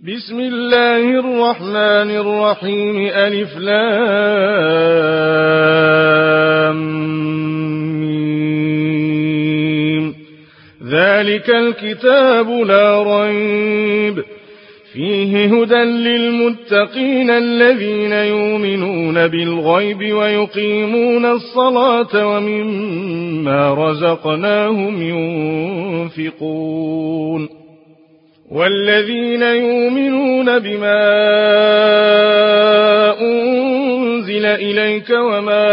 بسم الله الرحمن الرحيم ألف لام ميم. ذلك الكتاب لا ريب فيه هدى للمتقين الذين يؤمنون بالغيب ويقيمون الصلاة ومما رزقناهم ينفقون والذين يؤمنون بما أنزل إليك وما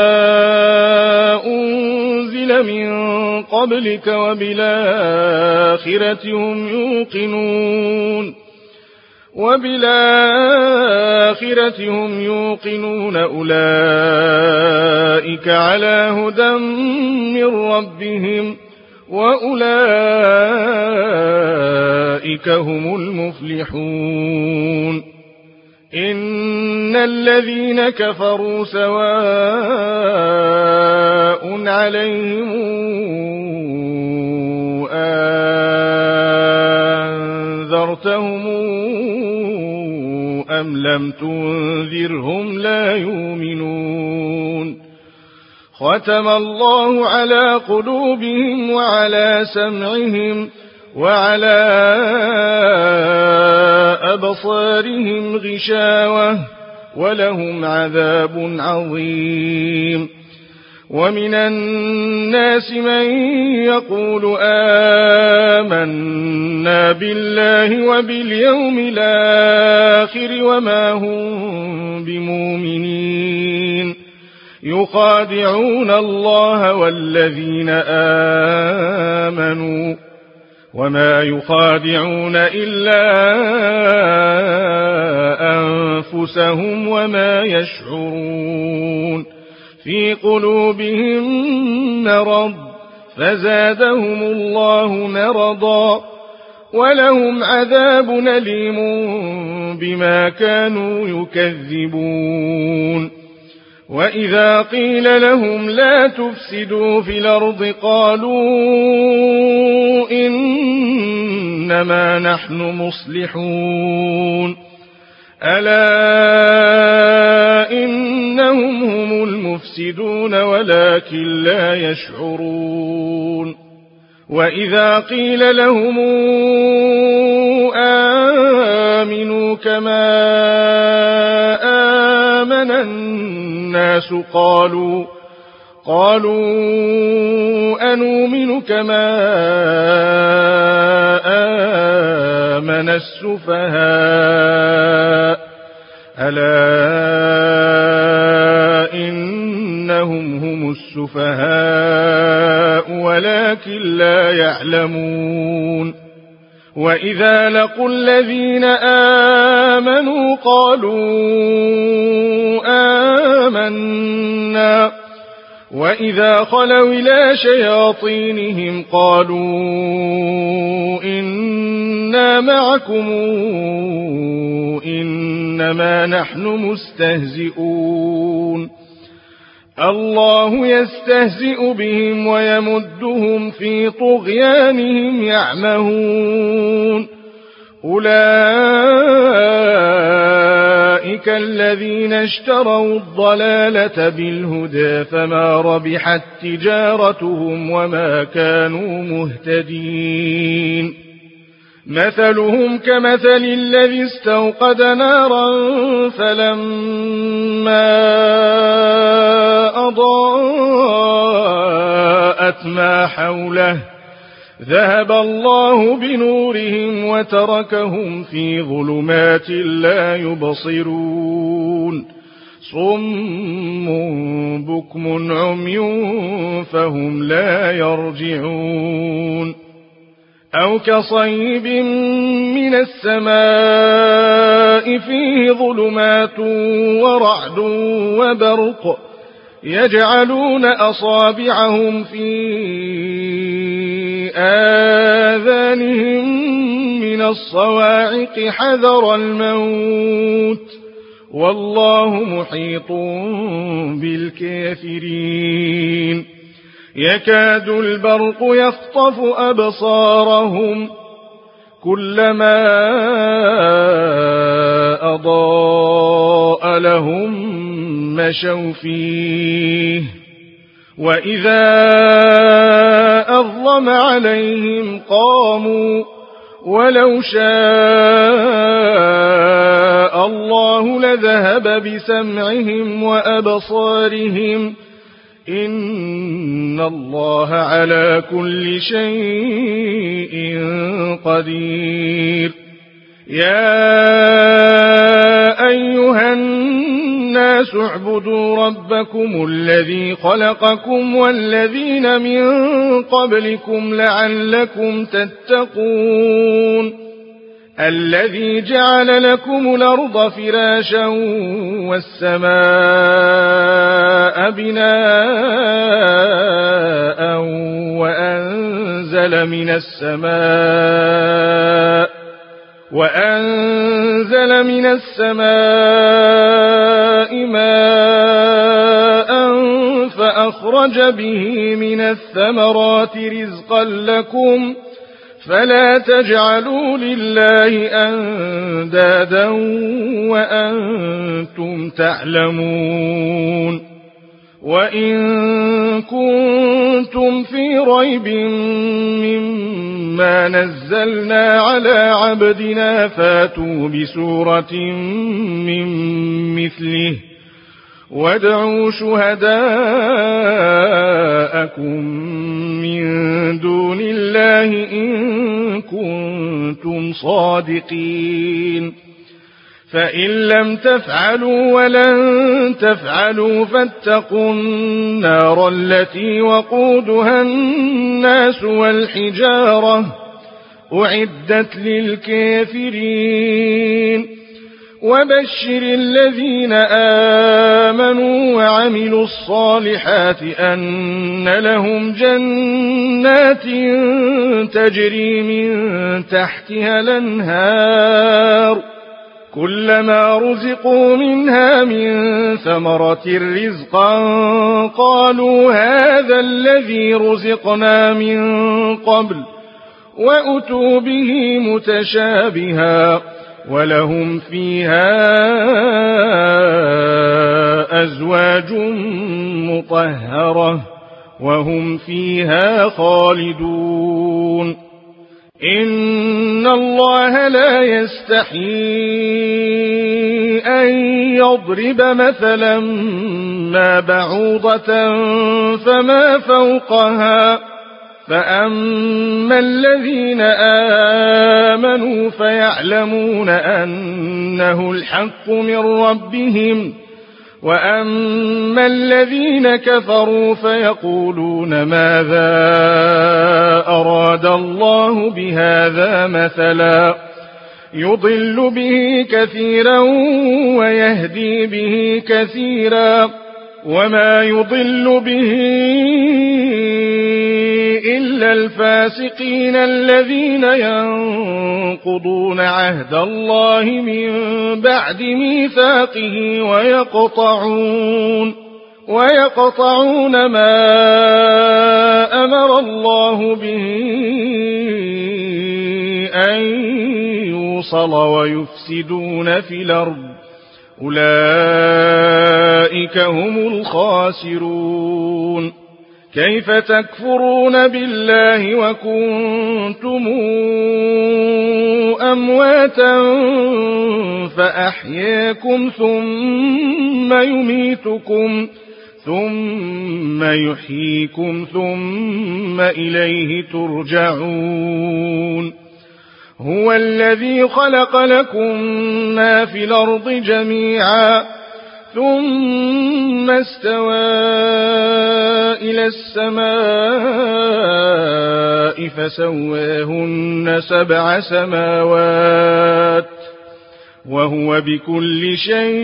أنزل من قبلك وبالآخرة هم يوقنون أولئك على هدى من ربهم وأولئك هم المفلحون إن الذين كفروا سواء عليهم أنذرتهم أم لم تنذرهم لا يؤمنون ختم الله على قلوبهم وعلى سمعهم وعلى أبصارهم غشاوة ولهم عذاب عظيم ومن الناس من يقول آمنا بالله وباليوم الآخر وما هم بمؤمنين يخادعون الله والذين آمنوا وما يخادعون إلا أنفسهم وما يشعرون في قلوبهم مرض فزادهم الله مرضا ولهم عذاب أليم بما كانوا يكذبون وإذا قيل لهم لا تفسدوا في الأرض قالوا إنما نحن مصلحون ألا إنهم هم المفسدون ولكن لا يشعرون وإذا قيل لهم آمنوا كما آمن الناس قالوا أنؤمن كما آمن السفهاء ألا إنهم هم السفهاء ولكن لا يعلمون وإذا لقوا الذين آمنوا قالوا آمنا وإذا خلوا إلى شياطينهم قالوا إنا معكم إنما نحن مستهزئون الله يستهزئ بهم ويمدهم في طغيانهم يعمهون أولئك الذين اشتروا الضلالة بالهدى فما ربحت تجارتهم وما كانوا مهتدين مثلهم كمثل الذي استوقد نارا فلما أضاءت ما حوله ذهب الله بنورهم وتركهم في ظلمات لا يبصرون صم بكم عمي فهم لا يرجعون أو كصيب من السماء فيه ظلمات ورعد وبرق يجعلون أصابعهم في آذانهم من الصواعق حذر الموت والله محيط بالكافرين يكاد البرق يخطف أبصارهم كلما لهم مشوا فيه وإذا أظلم عليهم قاموا ولو شاء الله لذهب بسمعهم وأبصارهم إن الله على كل شيء قدير يا أيها الناس اعبدوا ربكم الذي خلقكم والذين من قبلكم لعلكم تتقون الذي جعل لكم الأرض فراشا والسماء بناء وأنزل من السماء ماء فأخرج به من الثمرات رزقا لكم فلا تجعلوا لله أندادا وأنتم تعلمون وإن كنتم في ريب مما نزلنا على عبدنا فاتوا بسورة من مثله وادعوا شهداءكم من دون الله إن كنتم صادقين فإن لم تفعلوا ولن تفعلوا فاتقوا النار التي وقودها الناس والحجارة أعدت للكافرين وبشر الذين آمنوا وعملوا الصالحات أن لهم جنات تجري من تحتها الأنهار كلما رزقوا منها من ثمرة رزقا قالوا هذا الذي رزقنا من قبل وأتوا به متشابها ولهم فيها أزواج مطهرة وهم فيها خالدون إن الله لا يستحيي أن يضرب مثلا ما بعوضة فما فوقها فأما الذين آمنوا فيعلمون أنه الحق من ربهم وأما الذين كفروا فيقولون ماذا أراد الله بهذا مثلا يضل به كثيرا ويهدي به كثيرا وما يضل به إلا الفاسقين الذين ينقضون عهد الله من بعد ميثاقه ويقطعون ما أمر الله به أن يوصل ويفسدون في الأرض أولئك هم الخاسرون كيف تكفرون بالله وكنتم أمواتا فأحياكم ثم يميتكم ثم يحييكم ثم إليه ترجعون هو الذي خلق لكم ما في الأرض جميعا ثم استوى إلى السماء فسواهن 7 سماوات وهو بكل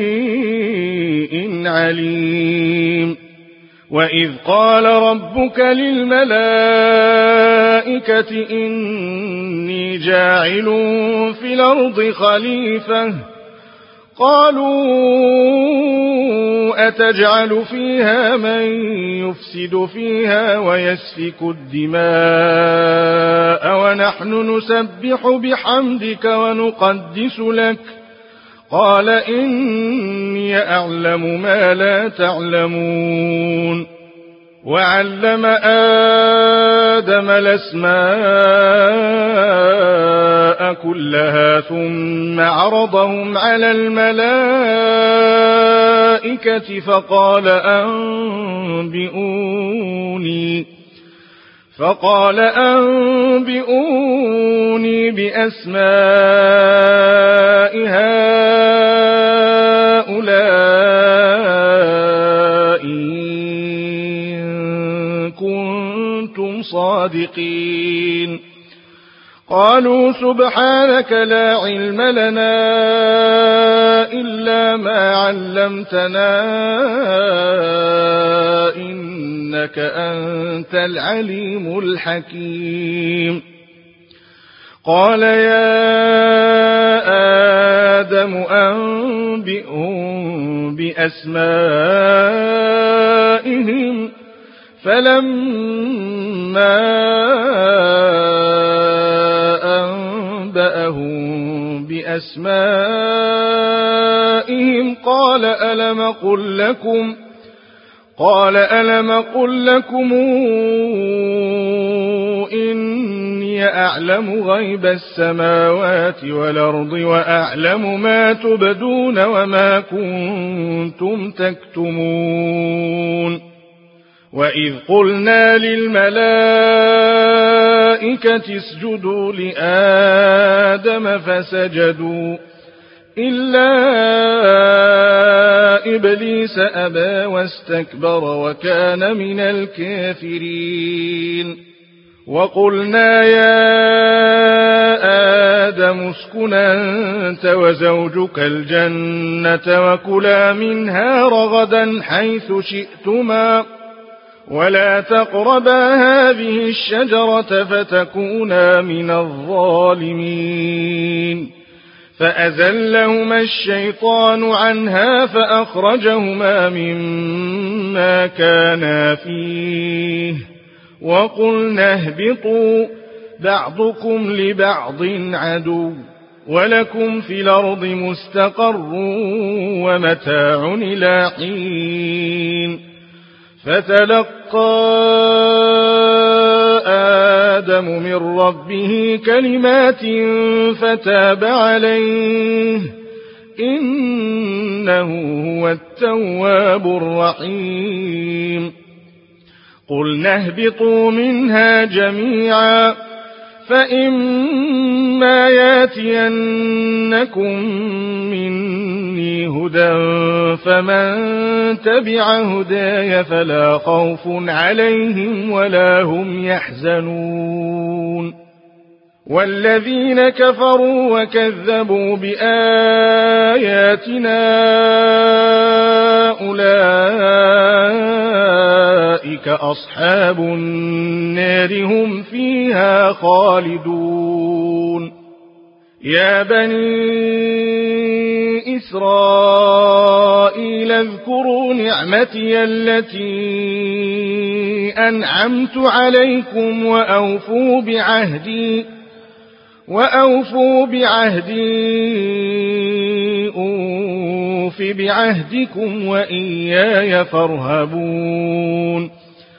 شيء عليم وإذ قال ربك للملائكة إني جاعل في الأرض خليفة قالوا أتجعل فيها من يفسد فيها ويسفك الدماء ونحن نسبح بحمدك ونقدس لك قال إني أعلم ما لا تعلمون وعلم آدم الأسماء كلها ثم عرضهم على الملائكة فقال أنبئوني بأسماء هؤلاء إن كنتم صادقين قالوا سبحانك لا علم لنا إلا ما علمتنا إنك أنت العليم الحكيم قال يا آدم أنبئهم بأسمائهم فلما أنبأهم بأسمائهم قال ألم قل لكم إني أعلم غيب السماوات والأرض وأعلم ما تبدون وما كنتم تكتمون وإذ قلنا للملائكة اسجدوا لآدم فسجدوا إلا إبليس أبى واستكبر وكان من الكافرين وقلنا يا آدم اسكن أنت وزوجك الجنة وكلا منها رغدا حيث شئتما ولا تقربا هذه الشجرة فتكونا من الظالمين فأزلهما الشيطان عنها فأخرجهما مما كانا فيه وقلنا اهبطوا بعضكم لبعض عدو ولكم في الأرض مستقر ومتاع إلى حين فتلقى آدم من ربه كلمات فتاب عليه إنه هو التواب الرحيم قلنا اهبطوا منها جميعا فإما ياتينكم مني هدى فمن تبع هداي فلا خوف عليهم ولا هم يحزنون والذين كفروا وكذبوا بآياتنا أولئك أصحاب النار هم فيها خالدون يا بني إسرائيل اذكروا نعمتي التي أنعمت عليكم وأوفوا بعهدي أوف بعهدكم وإياي فارهبون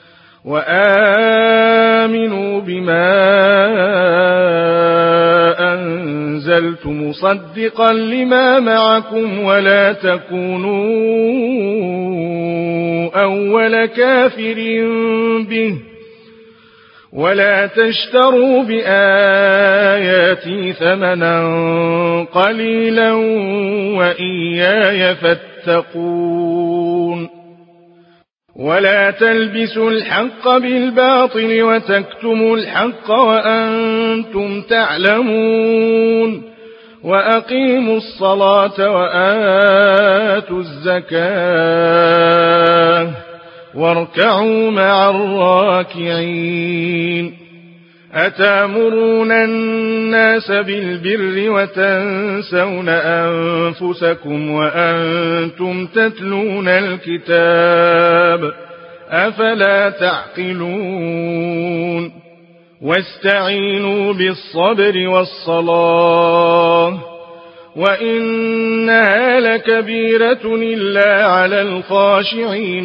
وآمنوا بما أنزلت مصدقا لما معكم ولا تكونوا أول كافر به ولا تشتروا بآياتي ثمنا قليلا وإياي فاتقون ولا تلبسوا الحق بالباطل وتكتموا الحق وأنتم تعلمون وأقيموا الصلاة وآتوا الزكاة واركعوا مع الراكعين أتأمرون الناس بالبر وتنسون أنفسكم وأنتم تتلون الكتاب أفلا تعقلون واستعينوا بالصبر والصلاة وإنها لكبيرة إلا على الخاشعين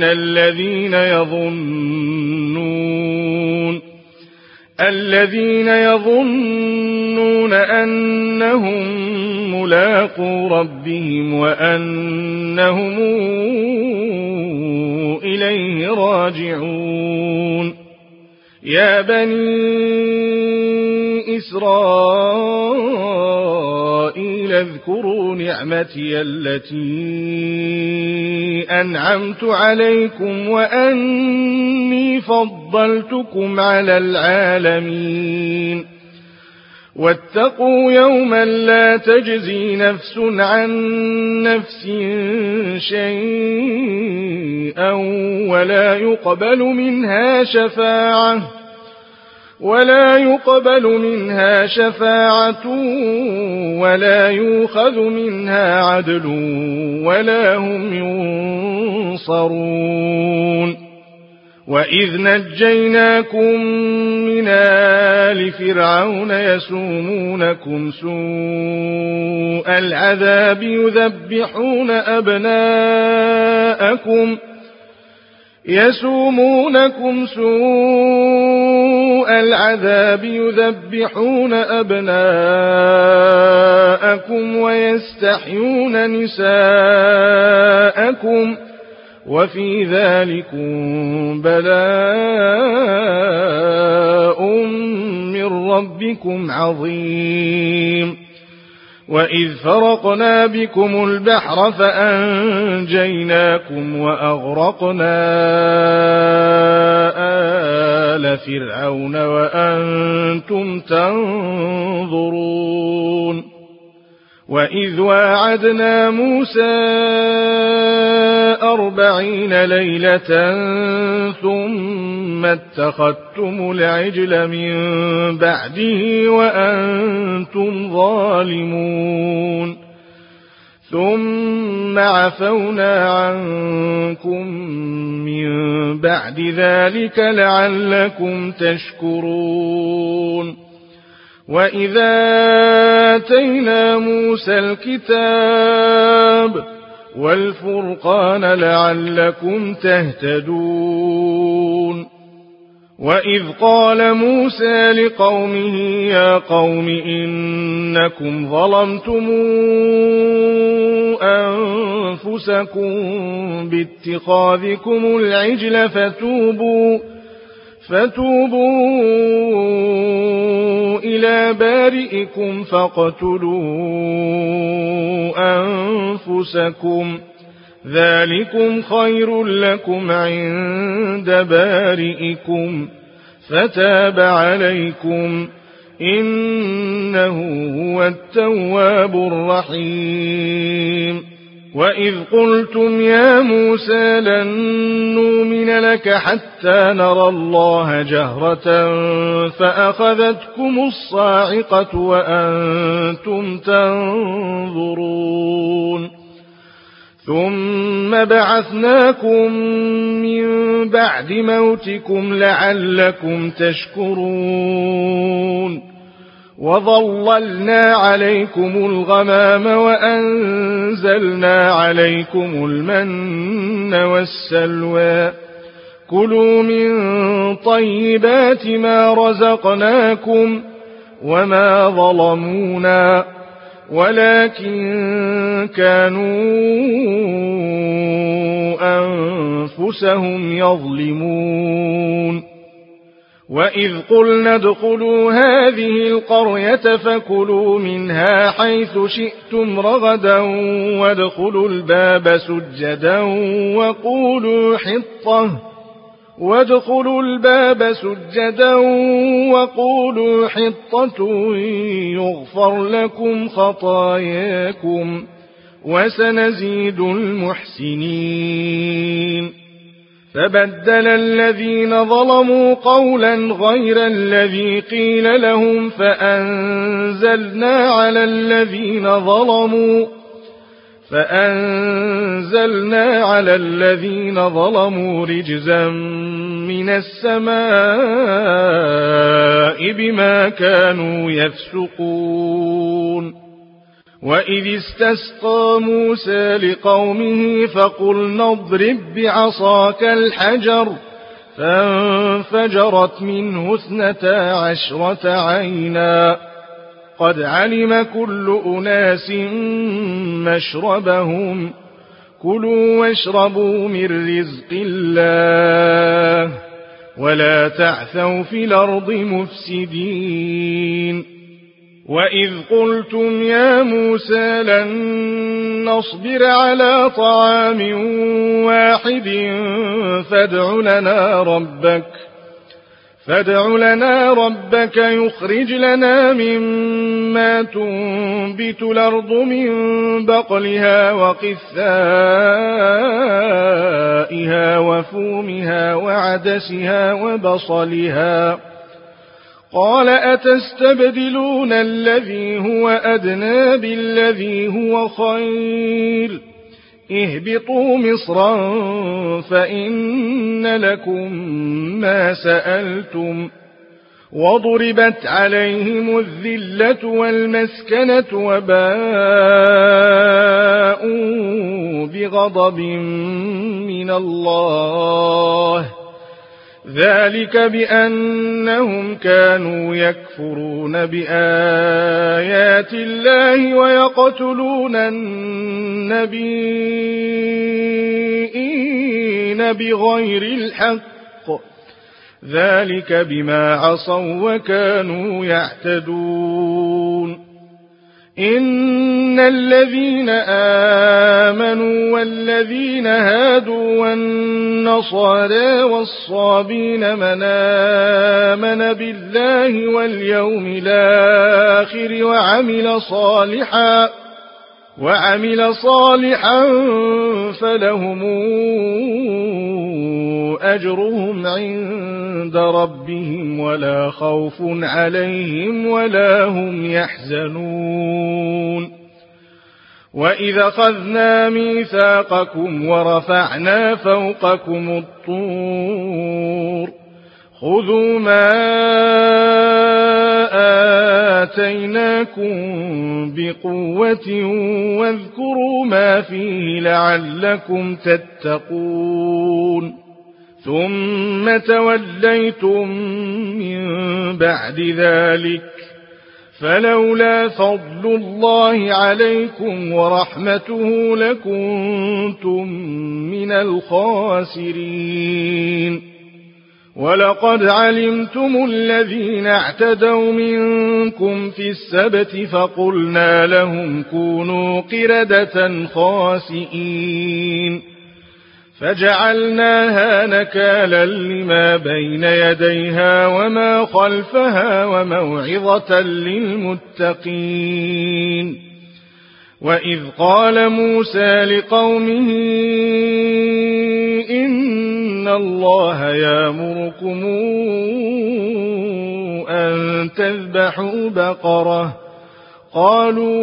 الذين يظنون أنهم ملاقو ربهم وأنهم إليه راجعون. يا بني إسرائيل اذكروا نعمتي التي أنعمت عليكم وأني فضلتكم على العالمين. واتقوا يوما لا تجزي نفس عن نفس شيئا ولا يقبل منها شفاعة ولا يؤخذ منها عدل ولا هم ينصرون. وإذ نجيناكم من آل فرعون يسومونكم سوء العذاب يذبحون أبناءكم ويستحيون نساءكم وفي ذلكم بلاء من ربكم عظيم. وإذ فرقنا بكم البحر فأنجيناكم وأغرقنا آل فرعون وأنتم تنظرون. وإذ واعدنا موسى 40 ليلة ثم اتخذتم العجل من بعده وأنتم ظالمون. ثم عفونا عنكم من بعد ذلك لعلكم تشكرون. وإذا آتينا موسى الكتاب والفرقان لعلكم تهتدون. وإذ قال موسى لقومه يا قوم إنكم ظلمتم أنفسكم باتخاذكم العجل فتوبوا إلى بارئكم فاقتلوا أنفسكم ذلكم خير لكم عند بارئكم فتاب عليكم إنه هو التواب الرحيم. وإذ قلتم يا موسى لن نؤمن لك حتى نرى الله جهرة فأخذتكم الصاعقة وأنتم تنظرون. ثم بعثناكم من بعد موتكم لعلكم تشكرون. وظللنا عليكم الغمام وأنزلنا عليكم المن والسلوى كلوا من طيبات ما رزقناكم وما ظلمونا ولكن كانوا أنفسهم يظلمون. وإذ قلنا ادخلوا هذه القرية فكلوا منها حيث شئتم رغدا وادخلوا الباب سجدا وقولوا حطة يغفر لكم خطاياكم وسنزيد المحسنين. فبدل الذين ظلموا قولا غير الذي قيل لهم فأنزلنا على الذين ظلموا رجزا من السماء بما كانوا يفسقون. وإذ استسقى موسى لقومه فقلنا اضرب بعصاك الحجر فانفجرت منه 12 عينا قد علم كل أناس مشربهم كلوا واشربوا من رزق الله ولا تعثوا في الأرض مفسدين وإذ قلتم يا موسى لن نصبر على طعام واحد فادع لنا ربك يخرج لنا مما تنبت الأرض من بقلها وقثائها وفومها وعدسها وبصلها قال أتستبدلون الذي هو أدنى بالذي هو خير اهبطوا مصرا فإن لكم ما سألتم وضربت عليهم الذلة والمسكنة وباءوا بغضب من الله ذلك بأنهم كانوا يكفرون بآيات الله ويقتلون النبيين بغير الحق ذلك بما عصوا وكانوا يعتدون إن الذين آمنوا والذين هادوا والنصارى والصابين من آمن بالله واليوم الآخر وعمل صالحا فلهم أجرهم عند ربهم ولا خوف عليهم ولا هم يحزنون وإذا أخذنا ميثاقكم ورفعنا فوقكم الطور خذوا ما آتيناكم بقوة واذكروا ما فيه لعلكم تتقون ثم توليتم من بعد ذلك فلولا فضل الله عليكم ورحمته لكنتم من الخاسرين ولقد علمتم الذين اعتدوا منكم في السبت فقلنا لهم كونوا قردة خاسئين فجعلناها نكالا لما بين يديها وما خلفها وموعظة للمتقين وإذ قال موسى لقومه إن الله يأمركم أن تذبحوا بقرة قالوا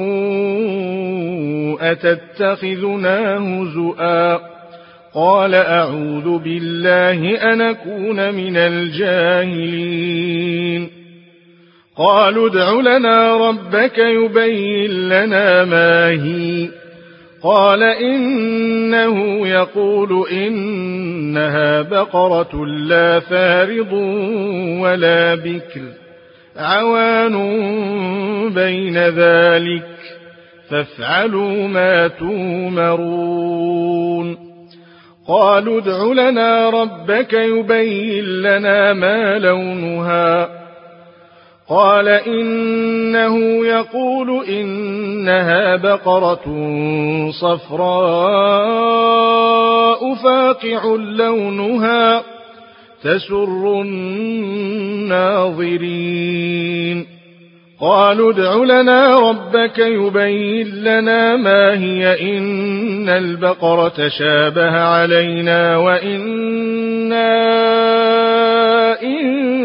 أتتخذنا هزؤا قال أعوذ بالله أن أكون من الجاهلين قالوا ادع لنا ربك يبين لنا ما هي قال إنه يقول إنها بقرة لا فارض ولا بكر عوان بين ذلك فافعلوا ما تومرون قالوا ادع لنا ربك يبين لنا ما لونها قال إنه يقول إنها بقرة صفراء فاقع لونها تسر الناظرين قالوا ادع لنا ربك يبين لنا ما هي إن البقرة شابه علينا وإنا إن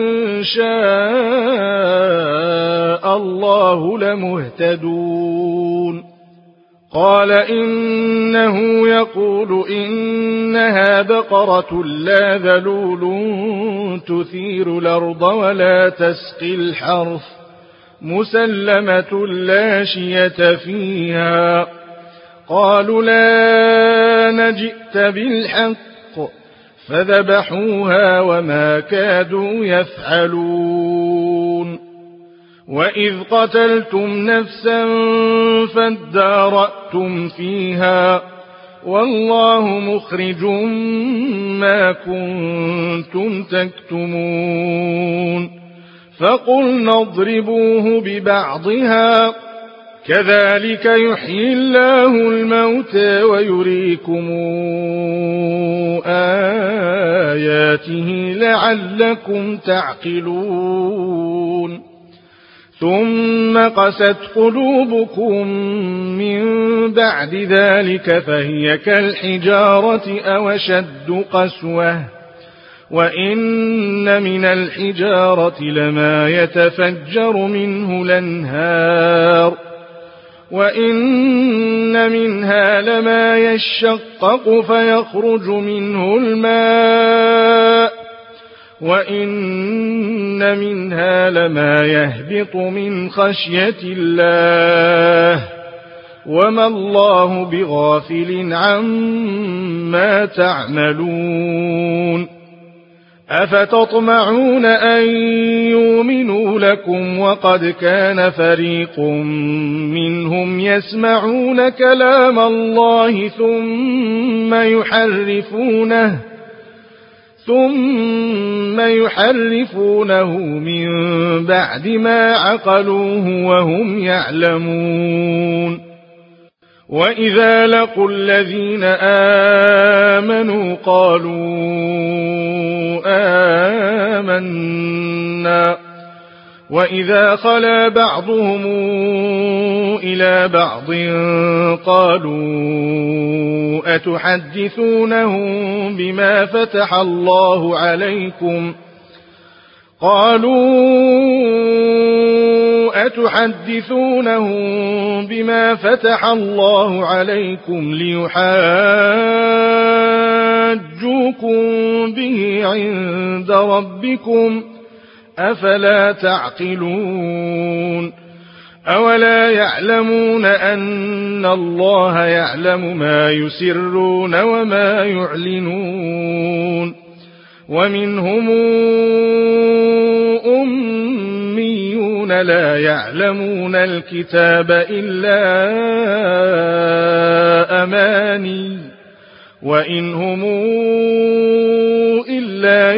شاء الله لمهتدون قال إنه يقول إنها بقرة لا ذلول تثير الأرض ولا تسقي الحرث مسلمة لا شية فيها. قالوا لا نجئت بالحق فذبحوها وما كادوا يفعلون. وإذ قتلتم نفسا فادارأتم فيها والله مخرج ما كنتم تكتمون. فقلنا اضربوه ببعضها كذلك يحيي الله الموتى ويريكم آياته لعلكم تعقلون. ثم قست قلوبكم من بعد ذلك فهي كالحجارة أو أشد قسوة وإن من الحجارة لما يتفجر منه الأنهار وإن منها لما يشقق فيخرج منه الماء وإن منها لما يهبط من خشية الله وما الله بغافل عما تعملون. أفتطمعون أن يؤمنوا لكم وقد كان فريق منهم يسمعون كلام الله ثم يحرفونه من بعد ما عقلوه وهم يعلمون. وإذا لقوا الذين آمنوا قالوا آمنا وإذا خلا بعضهم إلى بعض قالوا أتحدثونهم بما فتح الله عليكم ليحاجوكم به عند ربكم أفلا تعقلون. أولا يعلمون أن الله يعلم ما يسرون وما يعلنون. ومنهم أميون لا يعلمون الكتاب إلا أماني وإن هم إلا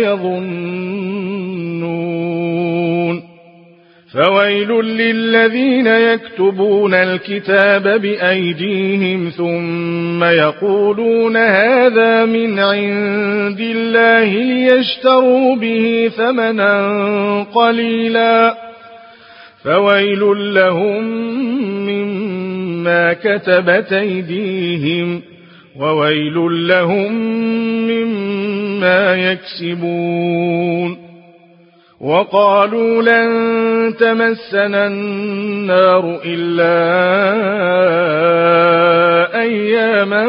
يظنون. فويل للذين يكتبون الكتاب بأيديهم ثم يقولون هذا من عند الله ليشتروا به ثمنا قليلا فويل لهم مما كتبت أيديهم وويل لهم مما يكسبون. وقالوا لن تمسنا النار إلا أياما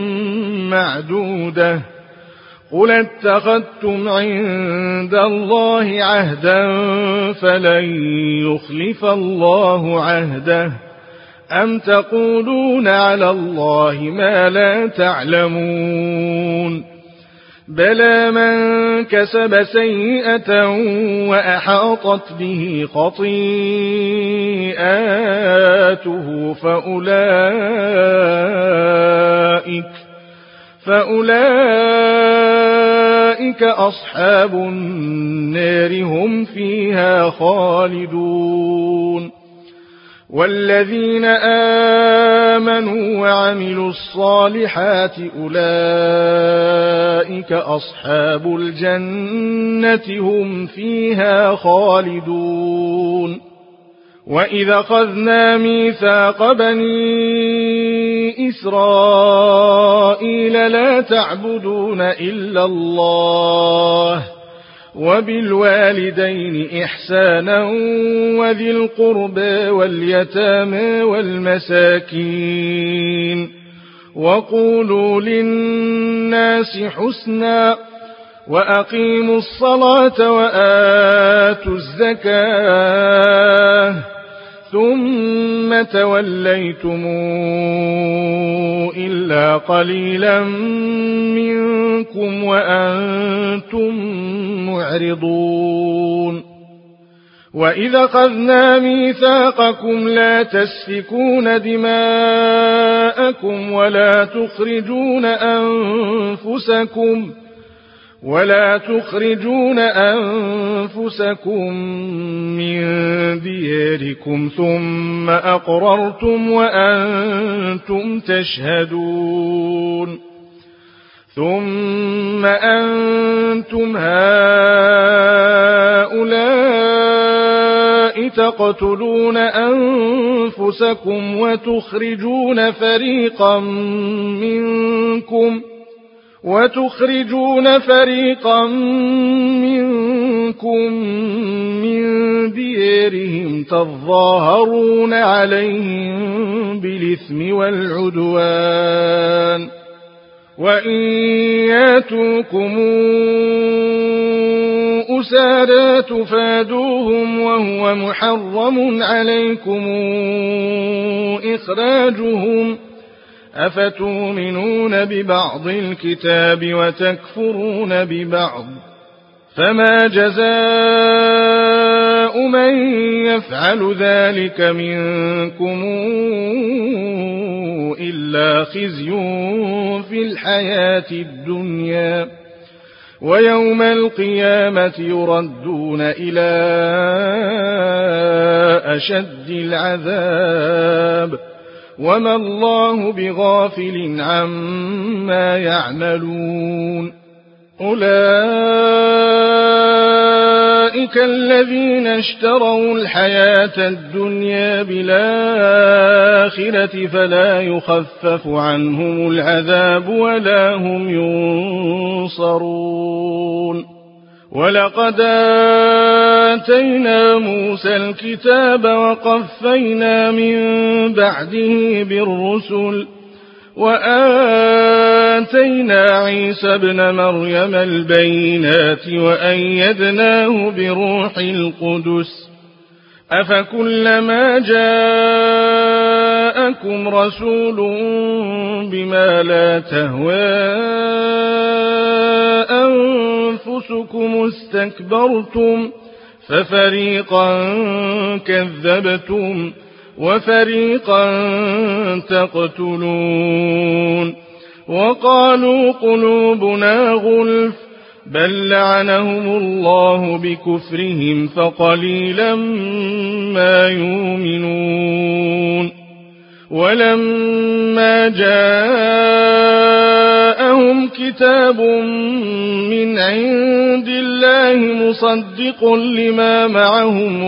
معدودة قل اتخذتم عند الله عهدا فلن يخلف الله عهده أم تقولون على الله ما لا تعلمون. بلى من كسب سيئة وأحاطت به خطيئاته فأولئك أصحاب النار هم فيها خالدون. والذين آمنوا وعملوا الصالحات أولئك أصحاب الجنة هم فيها خالدون. وإذا أخذنا ميثاق بني إسرائيل لا تعبدون إلا الله وبالوالدين إحسانا وذي القربى واليتامى والمساكين وقولوا للناس حسنا وأقيموا الصلاة وآتوا الزكاة ثم توليتم إلا قليلا منكم وأنتم معرضون وإذا أخذنا ميثاقكم لا تسفكون دماءكم ولا تخرجون أنفسكم من دياركم ثم أقررتم وأنتم تشهدون ثم أنتم هؤلاء تقتلون أنفسكم وتخرجون فريقا منكم من ديارهم تظاهرون عليهم بالإثم والعدوان وإن ياتوكم أسارى تفادوهم وهو محرم عليكم إخراجهم أفتؤمنون ببعض الكتاب وتكفرون ببعض فما جزاء من يفعل ذلك منكم إلا خزي في الحياة الدنيا ويوم القيامة يردون إلى أشد العذاب وما الله بغافل عما يعملون أولئك الذين اشتروا الحياة الدنيا بالآخرة فلا يخفف عنهم العذاب ولا هم ينصرون ولقد آتينا موسى الكتاب وقفينا من بعده بالرسل وآتينا عيسى ابن مريم البينات وأيدناه بروح القدس أفكلما جاءكم رسول بما لا تهوى أنفسكم استكبرتم ففريقا كذبتم وفريقا تقتلون وقالوا قلوبنا غلف بل لعنهم الله بكفرهم فقليلا ما يؤمنون ولما جاءهم كتاب من عند الله مصدق لما معهم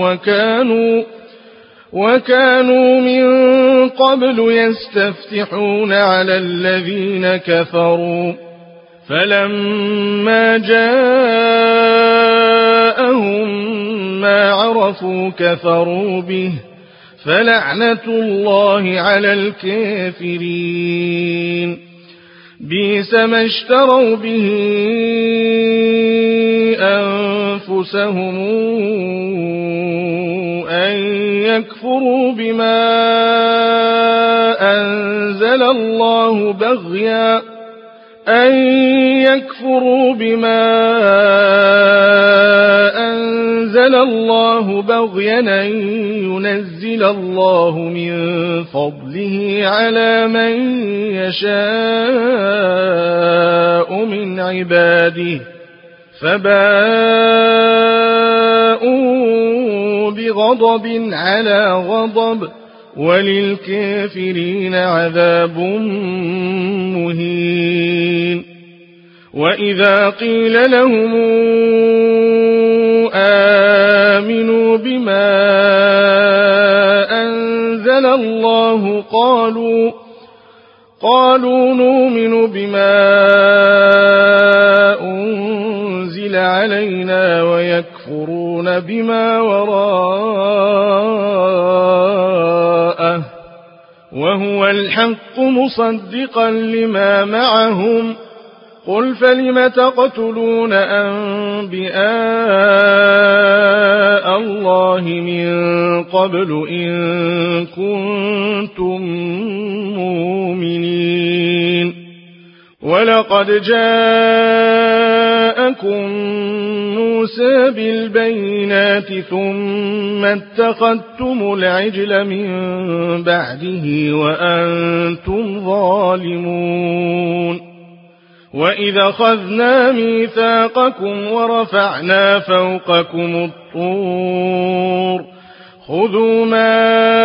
وكانوا من قبل يستفتحون على الذين كفروا فلما جاءهم ما عرفوا كفروا به فلعنة الله على الكافرين بئس ما اشتروا به أنفسهم أن يكفروا بما أنزل الله بغيا أن ينزل الله من فضله على من يشاء من عباده فباءوا بغضب على غضب وللكافرين عذاب مهين وإذا قيل لهم آمنوا بما أنزل الله قالوا نؤمن بما أنزل علينا ويكفرون بما وراءه وهو الحق مصدقا لما معهم قل فلم تقتلون أنبياء الله من قبل إن كنتم مؤمنين ولقد جاءكم موسى بالبينات ثم اتخذتم العجل من بعده وأنتم ظالمون وإذا أخذنا ميثاقكم ورفعنا فوقكم الطور خذوا ما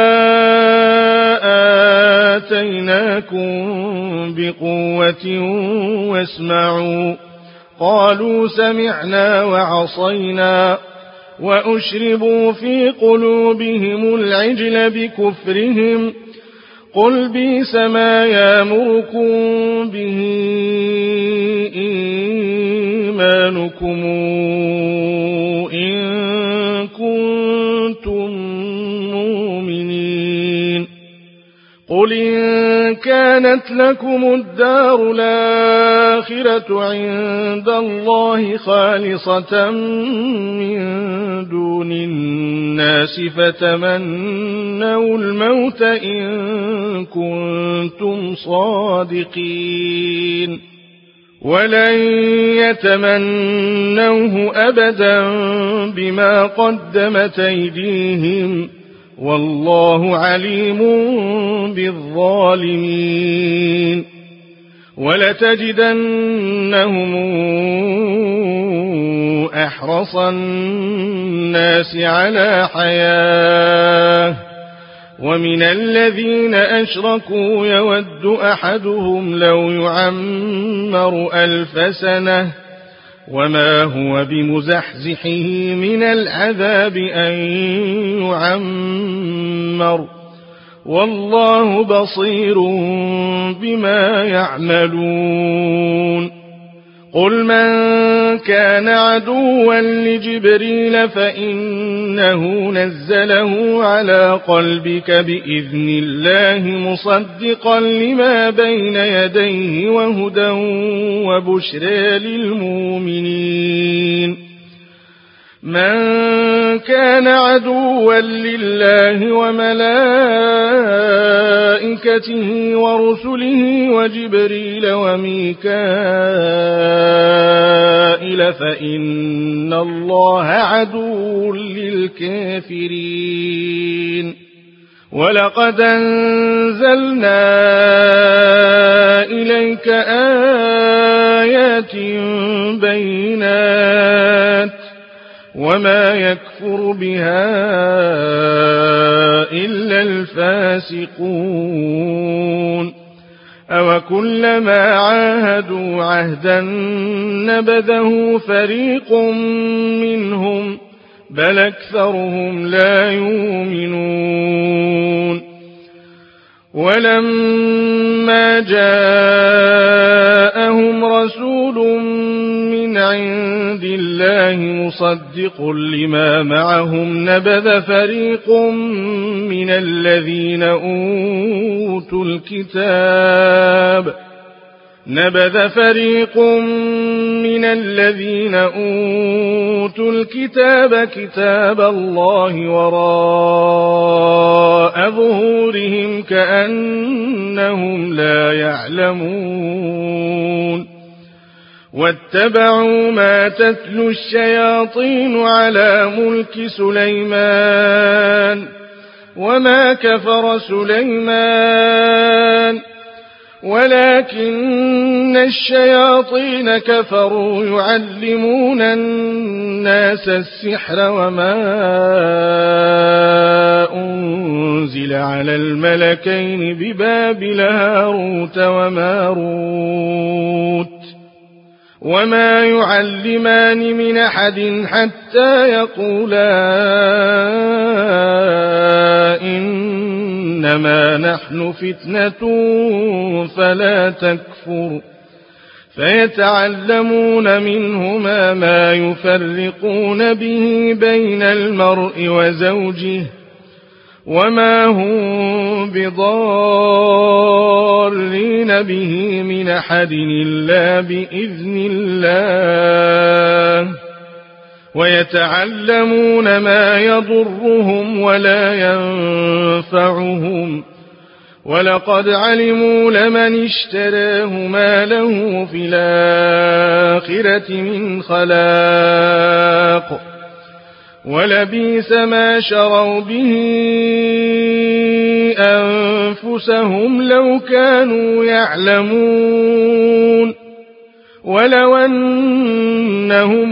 آتيناكم بقوة واسمعوا قالوا سمعنا وعصينا وأشربوا في قلوبهم العجل بكفرهم قل بئس ما يأمركم به إيمانكم إن كنتم مؤمنين قل إن كانت لكم الدار الآخرة عند الله خالصة من دون الناس فتمنوا الموت إن كنتم صادقين ولن يتمنوه أبدا بما قدمت أيديهم والله عليم بالظالمين ولتجدنهم أحرص الناس على حياة ومن الذين أشركوا يود أحدهم لو يعمر 1000 سنة وما هو بمزحزحه من العذاب أن يعمر والله بصير بما يعملون قل من كان عدوا لجبريل فإنه نزله على قلبك بإذن الله مصدقا لما بين يديه وهدى وبشرى للمؤمنين من كان عدوا لله وملائكته ورسله وجبريل وميكائيل فإن الله عدو للكافرين ولقد أنزلنا إليك آيات بينات وما يكفر بها إلا الفاسقون أوكلما عاهدوا عهدا نبذه فريق منهم بل أكثرهم لا يؤمنون ولما جاءهم رسول من عند الله مصدق لما معهم نبذ فريق من الذين أوتوا الكتاب كتاب الله وراء ظهورهم كأنهم لا يعلمون واتبعوا ما تتلو الشياطين على ملك سليمان وما كفر سليمان ولكن الشياطين كفروا يعلمون الناس السحر وما أنزل على الملكين ببابل هاروت وماروت وما يعلمان من أحد حتى يقولا إنما نحن فتنة فلا تكفر فيتعلمون منهما ما يفرقون به بين المرء وزوجه وما هم بضارين به من من أحد إلا بإذن الله ويتعلمون ما يضرهم ولا ينفعهم ولقد علموا لمن اشتراه ما له في الآخرة من خلاق ولبئس ما شروا به أنفسهم لو كانوا يعلمون ولو أنهم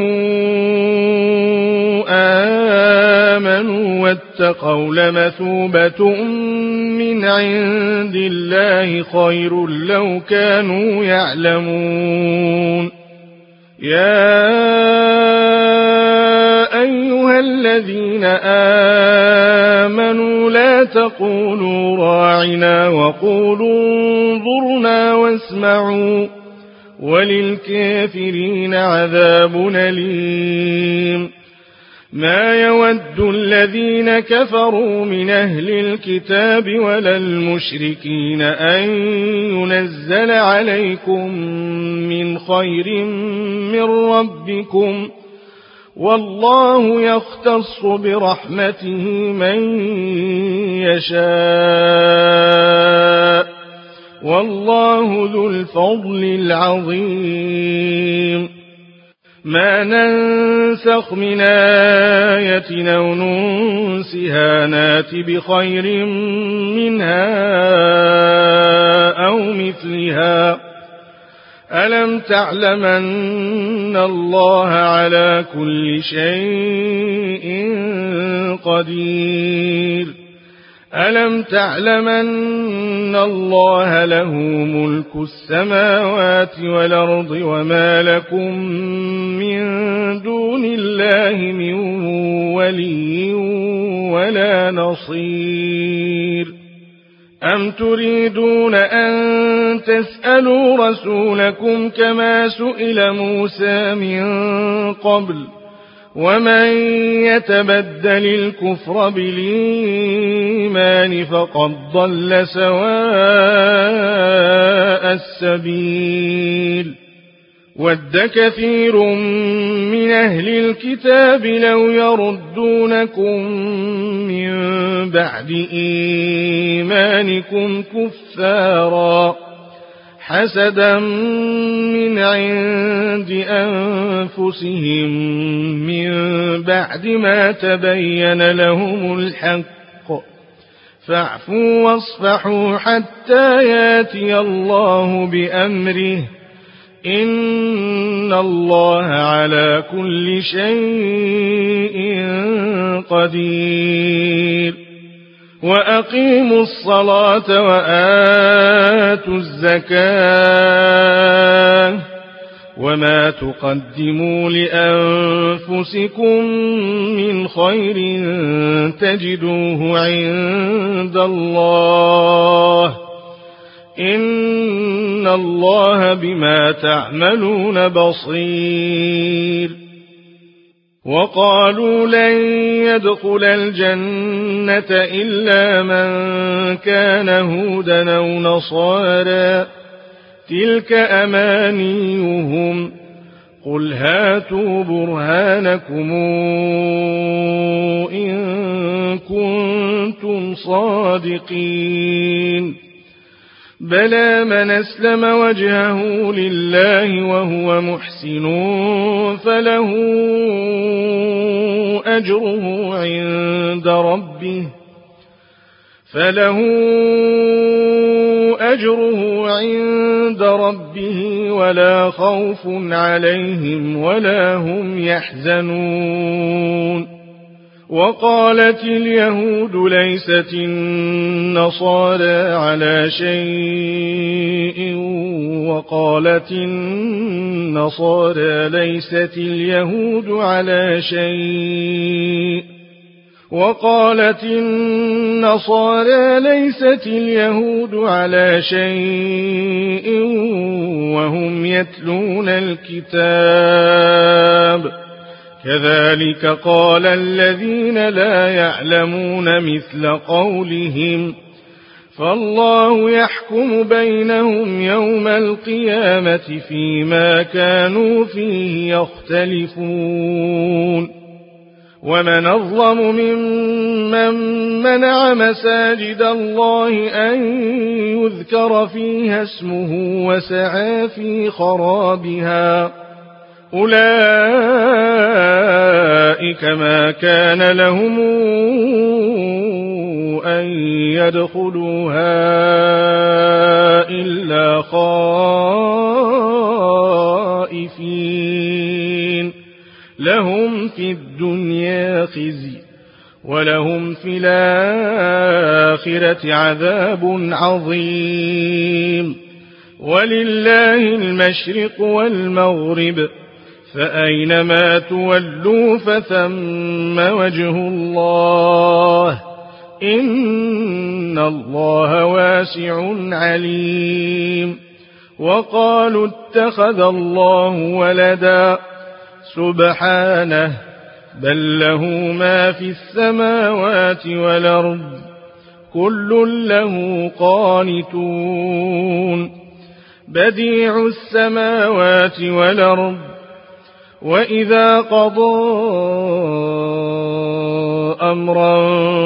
آمنوا واتقوا لمثوبة من عند الله خير لو كانوا يعلمون يا أيها الذين آمنوا لا تقولوا راعنا وقولوا انظرنا واسمعوا وللكافرين عذاب أليم ما يود الذين كفروا من أهل الكتاب ولا المشركين أن ينزل عليكم من خير من ربكم والله يختص برحمته من يشاء والله ذو الفضل العظيم ما ننسخ من آية أو ننسها نات بخير منها أو مثلها ألم تعلم أن الله على كل شيء قدير ألم تعلم أن الله له ملك السماوات والأرض وما لكم من دون الله من ولي ولا نصير أم تريدون أن تسألوا رسولكم كما سئل موسى من قبل ومن يتبدل الكفر بالإيمان فقد ضل سواء السبيل ود كثير من أهل الكتاب لو يردونكم من بعد إيمانكم كفارا حسدا من عند أنفسهم من بعد ما تبين لهم الحق فاعفوا واصفحوا حتى ياتي الله بأمره إن الله على كل شيء قدير وأقيموا الصلاة وآتوا الزكاة وما تقدموا لأنفسكم من خير تجدوه عند الله إن الله بما تعملون بصير وقالوا لن يدخل الجنة إلا من كان هودا أو نصارى تلك أمانيهم قل هاتوا برهانكم إن كنتم صادقين بلى من أسلم وجهه لله وهو محسن فله أجره عند ربه ولا خوف عليهم ولا هم يحزنون وقالت اليهود ليست النصارى على شيء وقالت النصارى ليست اليهود على شيء وقالت النصارى ليست اليهود على شيء وهم يتلون الكتاب كذلك قال الذين لا يعلمون مثل قولهم فالله يحكم بينهم يوم القيامة فيما كانوا فيه يختلفون. ومن أظلم ممن منع مساجد الله أن يذكر فيها اسمه وسعى في خرابها، أولئك ما كان لهم أن يدخلوها إلا خائفين، لهم في الدنيا خزي ولهم في الآخرة عذاب عظيم. ولله المشرق والمغرب، فأينما تولوا فثم وجه الله، إن الله واسع عليم. وقالوا اتخذ الله ولدا، سبحانه، بل له ما في السماوات والأرض، كل له قانتون. بديع السماوات والأرض، وإذا قضى أمرا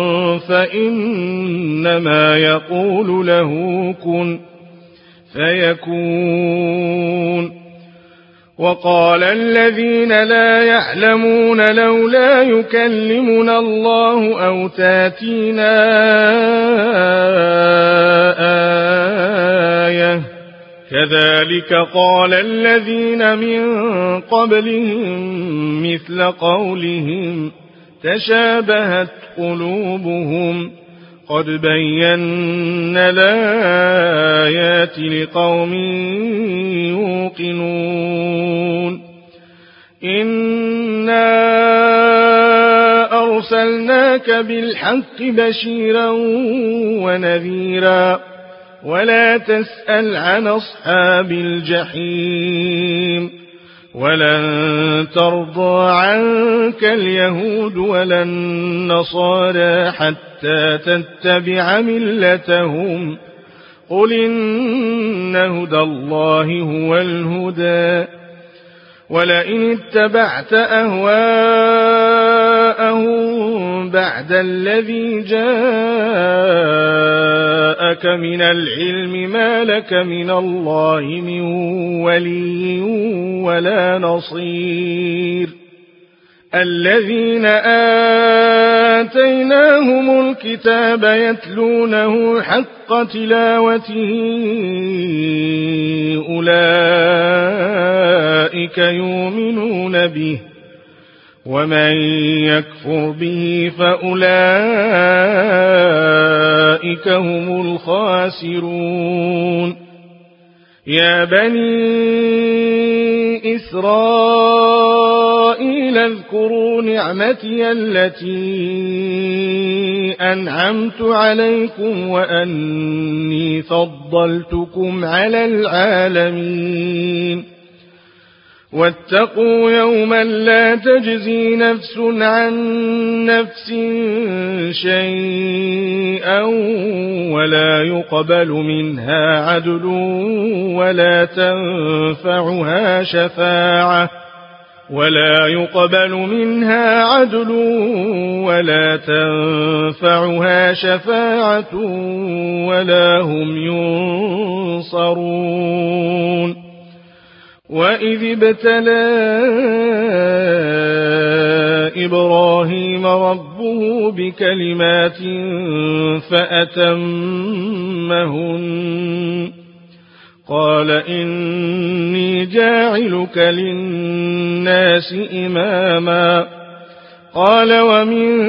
فإنما يقول له كن فيكون. وقال الذين لا يعلمون لولا يكلمنا الله أو تاتينا آية، كذلك قال الذين من قبلهم مثل قولهم تشابهت قلوبهم، قد بينا الآيات لقوم يوقنون. إنا أرسلناك بالحق بشيرا ونذيرا، ولا تسأل عن أصحاب الجحيم. ولن ترضى عنك اليهود ولا النصارى حتى تتبع ملتهم، قل إن هدى الله هو الهدى. ولئن اتبعت أهواءهم بعد الذي جاءك من العلم ما لك من الله من ولي ولا نصير. الذين آتيناهم الكتاب يتلونه حق تلاوته أولئك يؤمنون به، ومن يكفر به فأولئك هم الخاسرون. يا بني إسرائيل اذكروا نعمتي التي أنعمت عليكم وأني فضلتكم على العالمين. واتقوا يوما لا تجزي نفس عن نفس شيئا ولا يقبل منها عدل ولا تنفعها شفاعة ولا هم ينصرون. وإذ ابتلى إبراهيم ربه بكلمات فأتمهن، قال إني جاعلك للناس إماما، قال ومن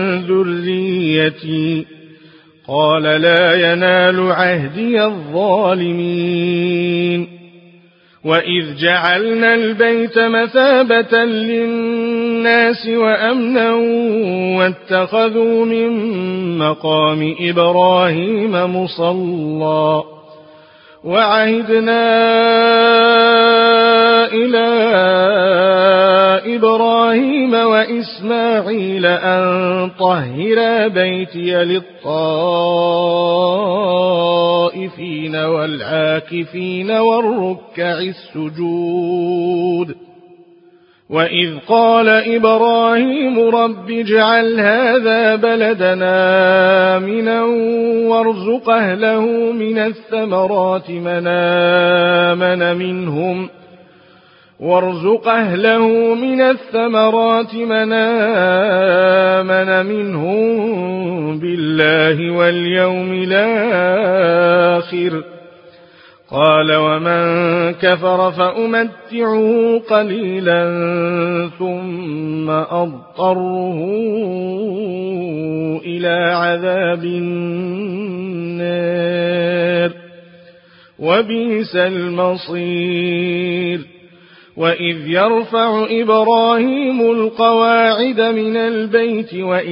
ذريتي، قال لا ينال عهدي الظالمين. وإذ جعلنا البيت مثابة للناس وأمنا واتخذوا من مقام إبراهيم مصلى، وعهدنا إلى إبراهيم وإسماعيل أن طهرا بيتي للطائفين الصافين والعاكفين والركع السجود. وإذ قال إبراهيم رب اجعل هذا بلدنا آمنا وارزق أهله من الثمرات من آمن منهم بالله واليوم الآخر. قال ومن كفر فأمتعه قليلا ثم أضطره إلى عذاب النار وبئس المصير. وإذ يرفع إبراهيم القواعد من البيت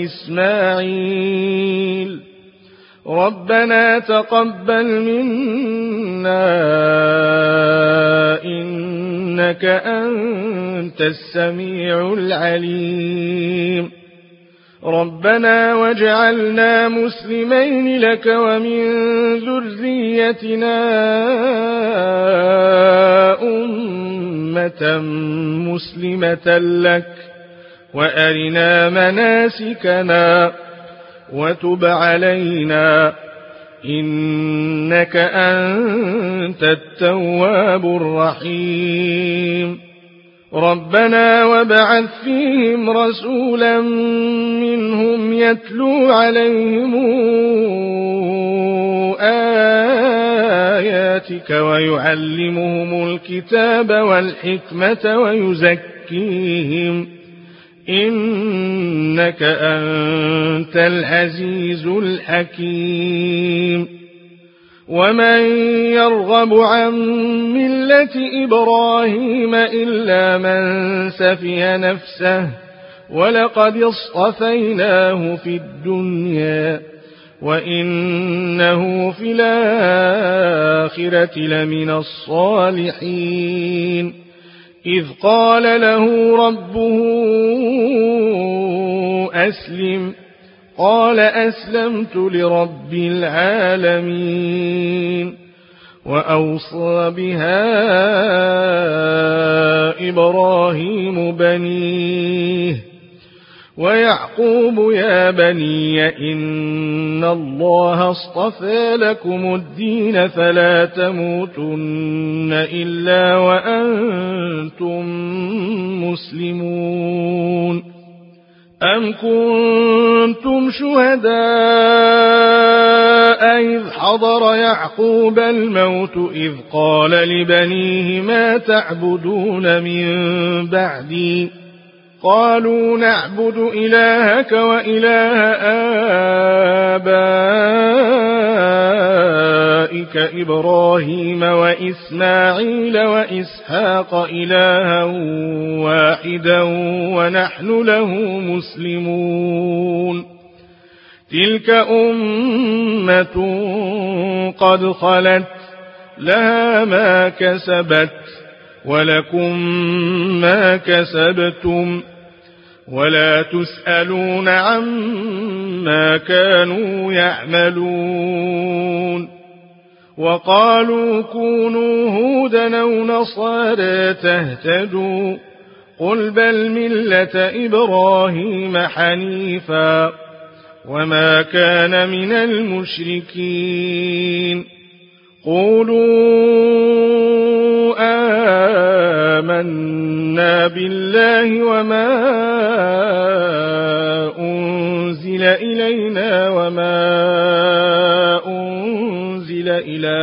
وإسماعيل ربنا تقبل منا إنك أنت السميع العليم. ربنا واجعلنا مسلمين لك ومن ذريتنا أمة مسلمة لك وأرنا مناسكنا وتب علينا إنك أنت التواب الرحيم. ربنا وابعث فيهم رسولا منهم يتلو عليهم آياتك ويعلمهم الكتاب والحكمة ويزكيهم إنك أنت العزيز الحكيم. ومن يرغب عن ملة إبراهيم إلا من سفه نفسه ولقد اصطفيناه في الدنيا وإنه في الآخرة لمن الصالحين. إذ قال له ربه أسلم قال أسلمت لرب العالمين. وأوصى بها إبراهيم بنيه ويعقوب يا بني إن الله اصطفى لكم الدين فلا تموتن إلا وأنتم مسلمون. أم كنتم شهداء إذ حضر يعقوب الموت إذ قال لبنيه ما تعبدون من بعدي قالوا نعبد إلهك وإله آبائك إبراهيم وإسماعيل وإسحاق إلها واحدا ونحن له مسلمون. تلك أمة قد خلت لها ما كسبت ولكم ما كسبتم ولا تسألون عما كانوا يعملون. وقالوا كونوا هودا أو نصارى تهتدوا قل بل ملة إبراهيم حنيفا وما كان من المشركين. قولوا آمنا بالله وما أنزل إلينا وما أنزل إلى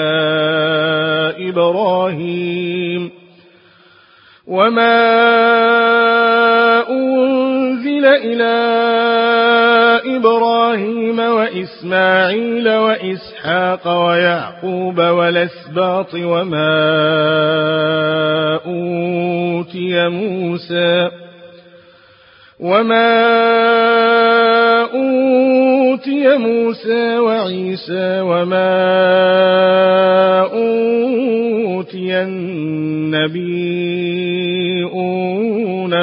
إبراهيم وإسماعيل وإسحاق ويعقوب والأسباط وما أوتي موسى وعيسى وما أوتي النبيون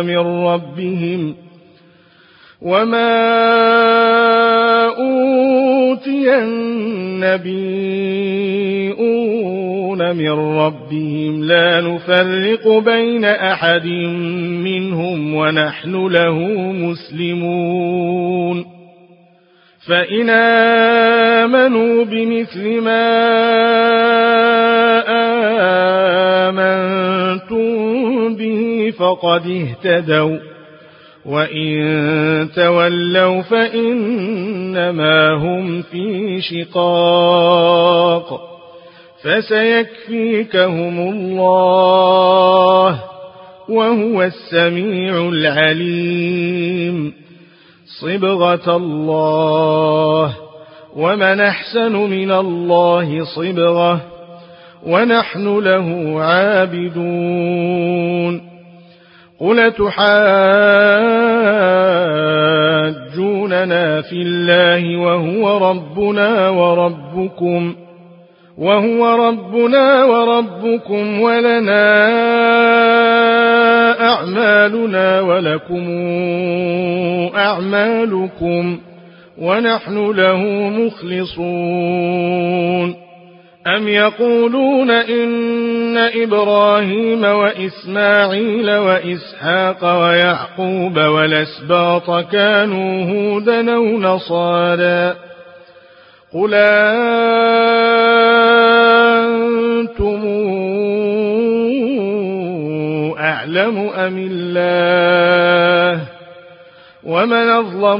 يرسلون من ربهم لا نفرق بين أحد منهم ونحن له مسلمون فإن آمنوا بمثل ما آمنتم به فقد اهتدوا وإن تولوا فإنما هم في شقاق فسيكفيكهم الله وهو السميع العليم صبغة الله ومن أحسن من الله صبغة ونحن له عابدون قل تحاجوننا في الله وهو ربنا وربكم ولنا أعمالنا ولكم أعمالكم ونحن له مخلصون أم يقولون إن إبراهيم وإسماعيل وإسحاق ويعقوب والأسباط كانوا هودا أو نصارى قل أنتم أعلم أم الله ومن أظلم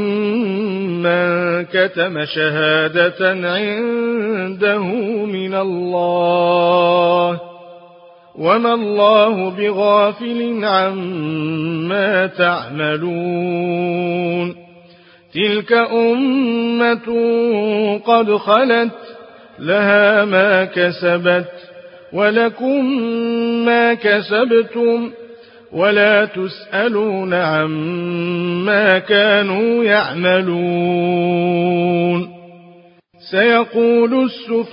ممن كتم شهادة عنده من الله وما الله بغافل عما تعملون تلك أمة قد خلت لها ما كسبت ولكم ما كسبتم ولا تسألون عما كانوا يعملون سيقول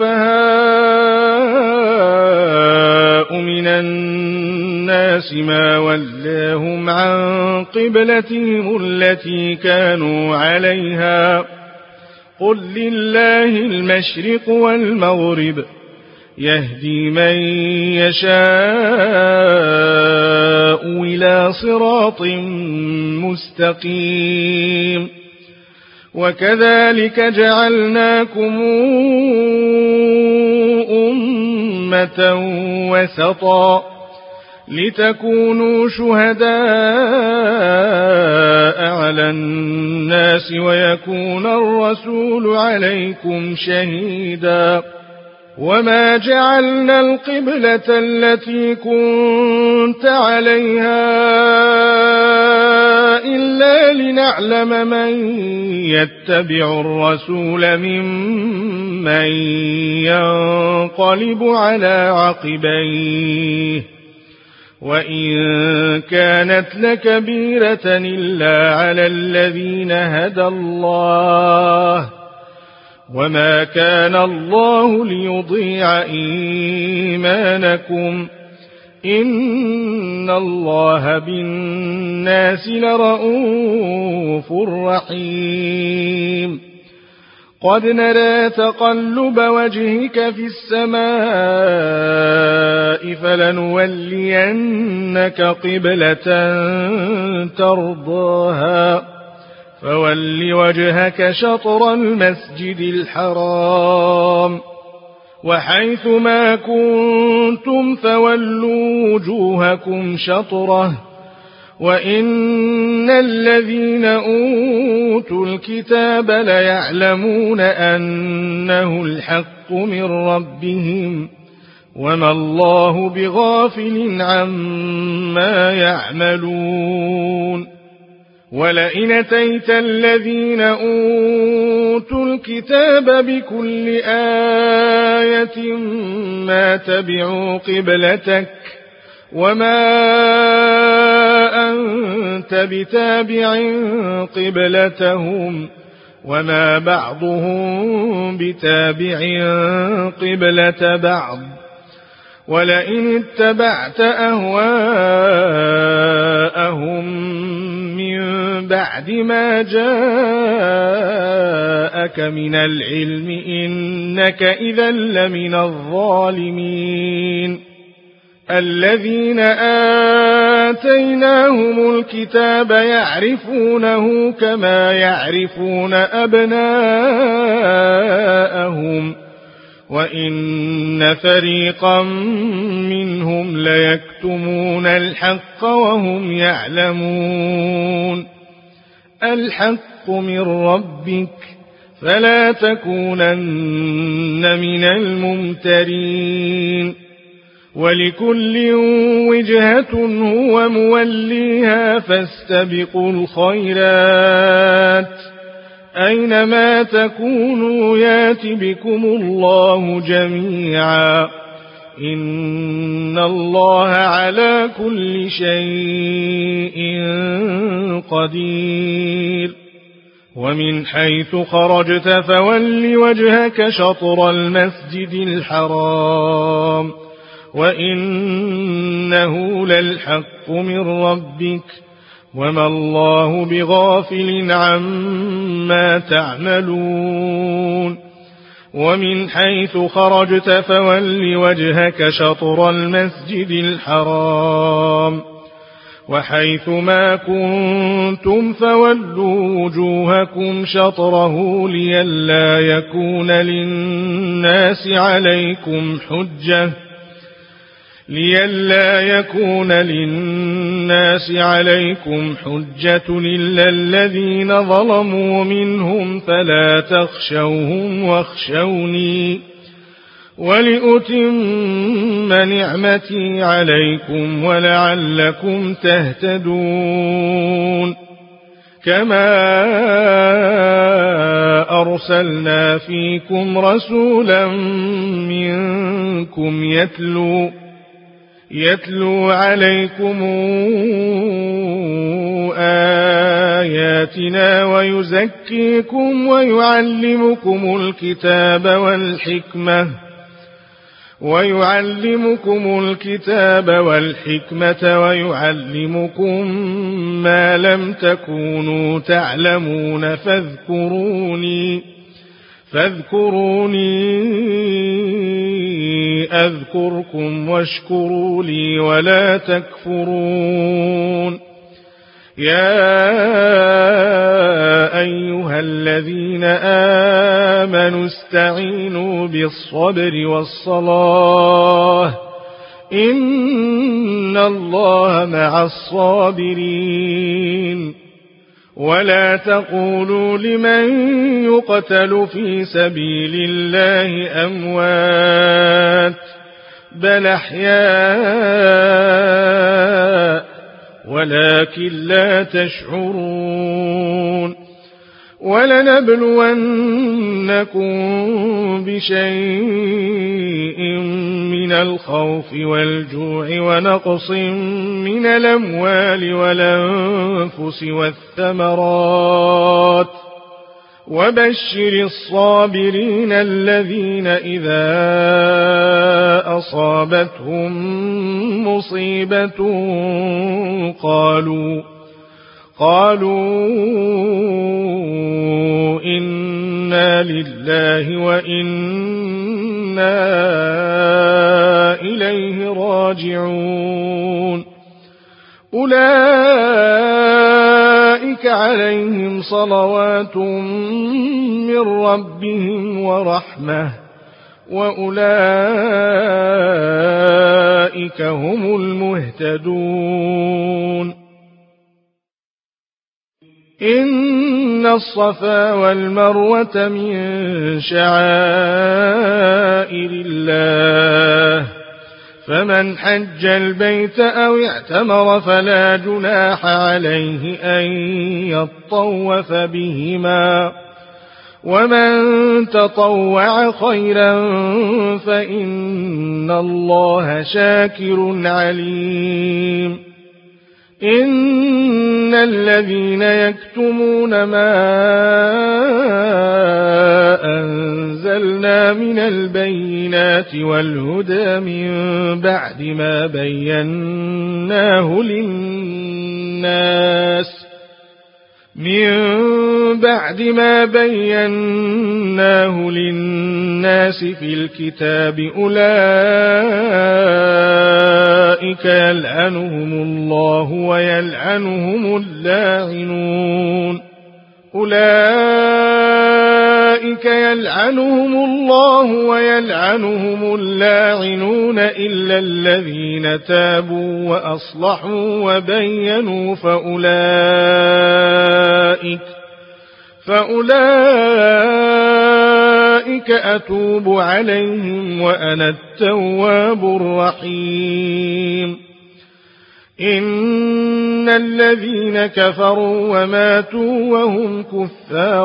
السفهاء من الناس ما ولاهم عن قبلتهم التي كانوا عليها قل لله المشرق والمغرب يهدي من يشاء إلى صراط مستقيم وكذلك جعلناكم أمة وسطا لتكونوا شهداء على الناس ويكون الرسول عليكم شهيدا وما جعلنا القبلة التي كنت عليها إلا لنعلم من يتبع الرسول ممن ينقلب على عقبيه وإن كانت لكبيرة إلا على الذين هدى الله وما كان الله ليضيع إيمانكم إن الله بالناس لرؤوف رحيم قد نرى تقلب وجهك في السماء فلنولينك قبلة ترضاها فول وجهك شطر المسجد الحرام وحيث ما كنتم فولوا وجوهكم شطره وإن الذين أوتوا الكتاب ليعلمون أنه الحق من ربهم وما الله بغافل عما يعملون ولئن أتيت الذين أوتوا الكتاب بكل آية ما تبعوا قبلتك وما أنت بتابع قبلتهم وما بعضهم بتابع قبلة بعض ولئن اتبعت أهواءهم من بعد ما جاءك من العلم إنك إذا لمن الظالمين الذين آتيناهم الكتاب يعرفونه كما يعرفون أبناءهم وإن فريقا منهم ليكتمون الحق وهم يعلمون الحق من ربك فلا تكونن من الممترين ولكل وجهة هو موليها فاستبقوا الخيرات أينما تكونوا يات بكم الله جميعا إن الله على كل شيء قدير ومن حيث خرجت فول وجهك شطر المسجد الحرام وإنه للحق من ربك وما الله بغافل عما تعملون ومن حيث خرجت فول وجهك شطر المسجد الحرام وحيث ما كنتم فولوا وجوهكم شطره لئلا يكون للناس عليكم حجة إلا الذين ظلموا منهم فلا تخشوهم واخشوني ولأتم نعمتي عليكم ولعلكم تهتدون كما أرسلنا فيكم رسولا منكم يتلو عليكم آياتنا ويزكيكم ويعلمكم الكتاب والحكمة ويعلمكم ما لم تكونوا تعلمون فاذكروني أذكركم واشكروا لي ولا تكفرون يا أيها الذين آمنوا استعينوا بالصبر والصلاة إن الله مع الصابرين ولا تقولوا لمن يقتل في سبيل الله أموات بل أحياء ولكن لا تشعرون ولنبلونكم بشيء من الخوف والجوع ونقص من الأموال والأنفس والثمرات وبشر الصابرين الذين إذا أصابتهم مصيبة قالوا إنا لله وإنا إليه راجعون أولئك عليهم صلوات من ربهم ورحمة وأولئك هم المهتدون إن الصفا والمروة من شعائر الله فمن حج البيت أو اعتمر فلا جناح عليه أن يطوف بهما ومن تطوع خيرا فإن الله شاكر عليم إن الذين يكتمون ما أنزلنا من البينات والهدى من بعد ما بيناه للناس من بعد ما بيناه للناس في الكتاب أولئك يلعنهم الله ويلعنهم اللاعنون إلا الذين تابوا وأصلحوا وبينوا فأولئك أتوب عليهم وأنا التواب الرحيم. إن الذين كفروا وماتوا وهم كفار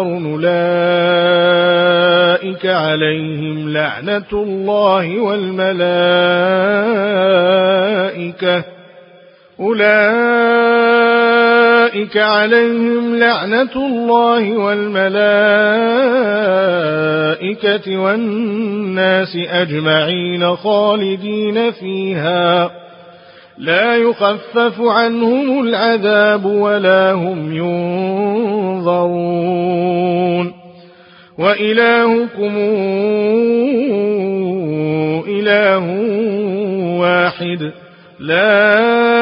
أولئك عليهم لعنة الله والملائكة والناس أجمعين خالدين فيها لا يخفف عنهم العذاب ولا هم ينظرون. وإلهكم إله واحد لا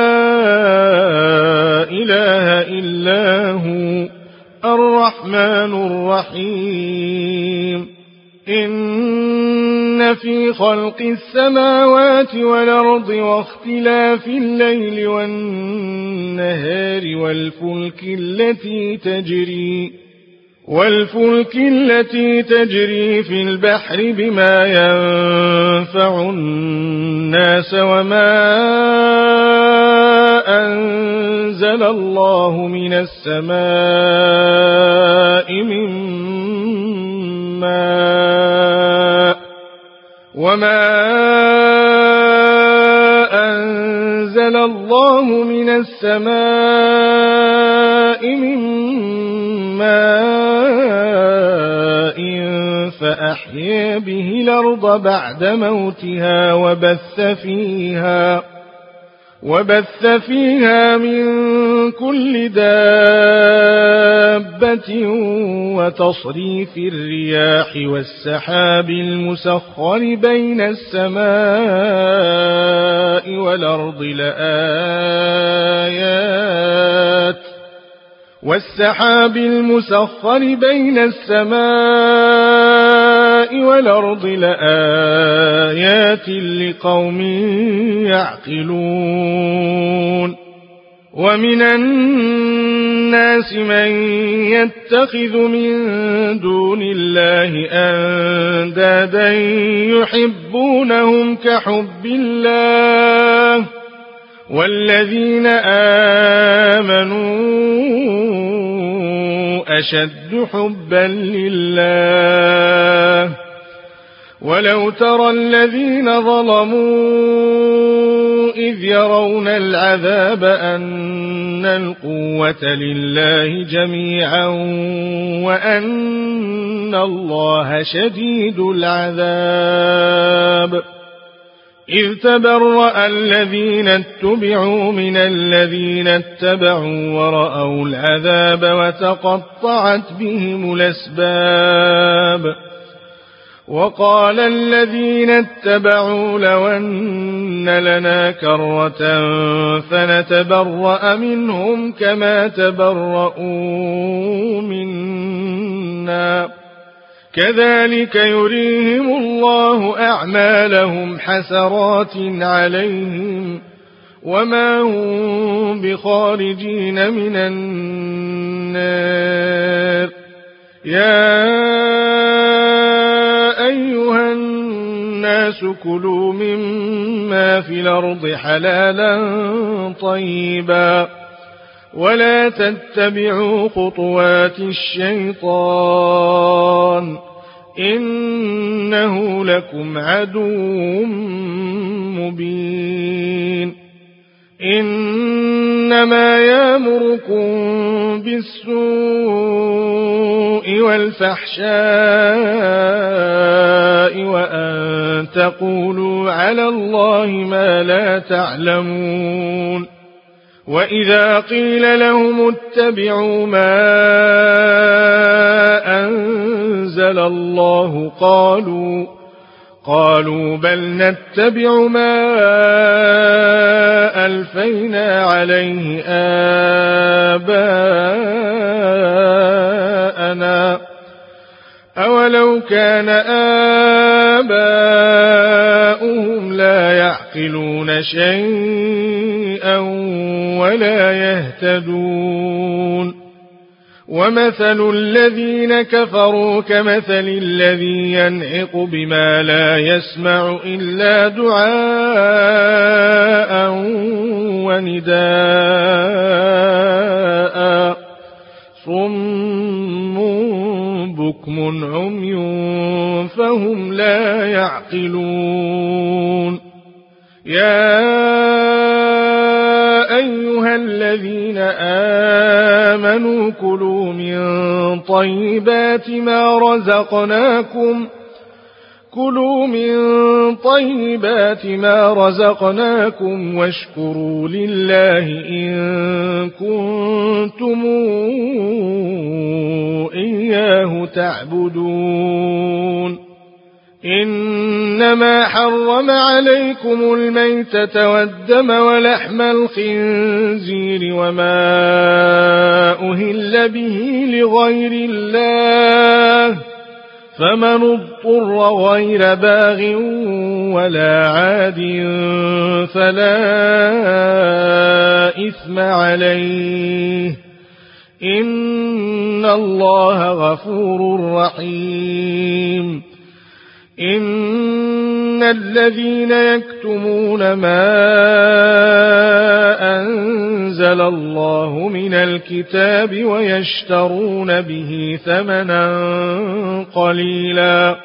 إله إلا هو الرحمن الرحيم. إن في خلق السماوات والأرض واختلاف الليل والنهار والفلك التي تجري في البحر بما ينفع الناس وما أنزل الله من السماء من ماء فأحيا به الأرض بعد موتها وبث فيها من كل دابة وتصريف الرياح والسحاب المسخر بين السماء والأرض لآيات لقوم يعقلون. ومن الناس من يتخذ من دون الله أندادا يحبونهم كحب الله والذين آمنوا أشد حبا لله. ولو ترى الذين ظلموا إذ يرون العذاب أن القوة لله جميعا وأن الله شديد العذاب. إذ تبرأ الذين اتبعوا من الذين اتبعوا ورأوا العذاب وتقطعت بهم الأسباب. وقال الذين اتبعوا لو أن لنا كرة فنتبرأ منهم كما تبرؤوا منا كذلك يريهم الله أعمالهم حسرات عليهم وما هم بخارجين من النار. يا أيها الناس كلوا مما في الأرض حلالا طيبا ولا تتبعوا خطوات الشيطان إنه لكم عدو مبين. إنما يأمركم بالسوء والفحشاء وأن تقولوا على الله ما لا تعلمون. وإذا قيل لهم اتبعوا ما أنزل الله قالوا بل نتبع ما ألفينا عليه آباءنا أولو كان آباؤهم لا يعقلون شيئا ولا يهتدون ومثل الذين كفروا كمثل الذي ينعق بما لا يسمع إلا دعاء ونداء صم بكم عمي فهم لا يعقلون يا أيها الذين آمنوا كلوا من طيبات ما رزقناكم واشكروا لله إن كنتم إياه تعبدون إنما حرم عليكم الميتة والدم ولحم الخنزير وما أهل به لغير الله فمن اضطر غير باغ ولا عاد فلا إثم عليه إن الله غفور رحيم إن الذين يكتمون ما أنزل الله من الكتاب ويشترون به ثمنا قليلا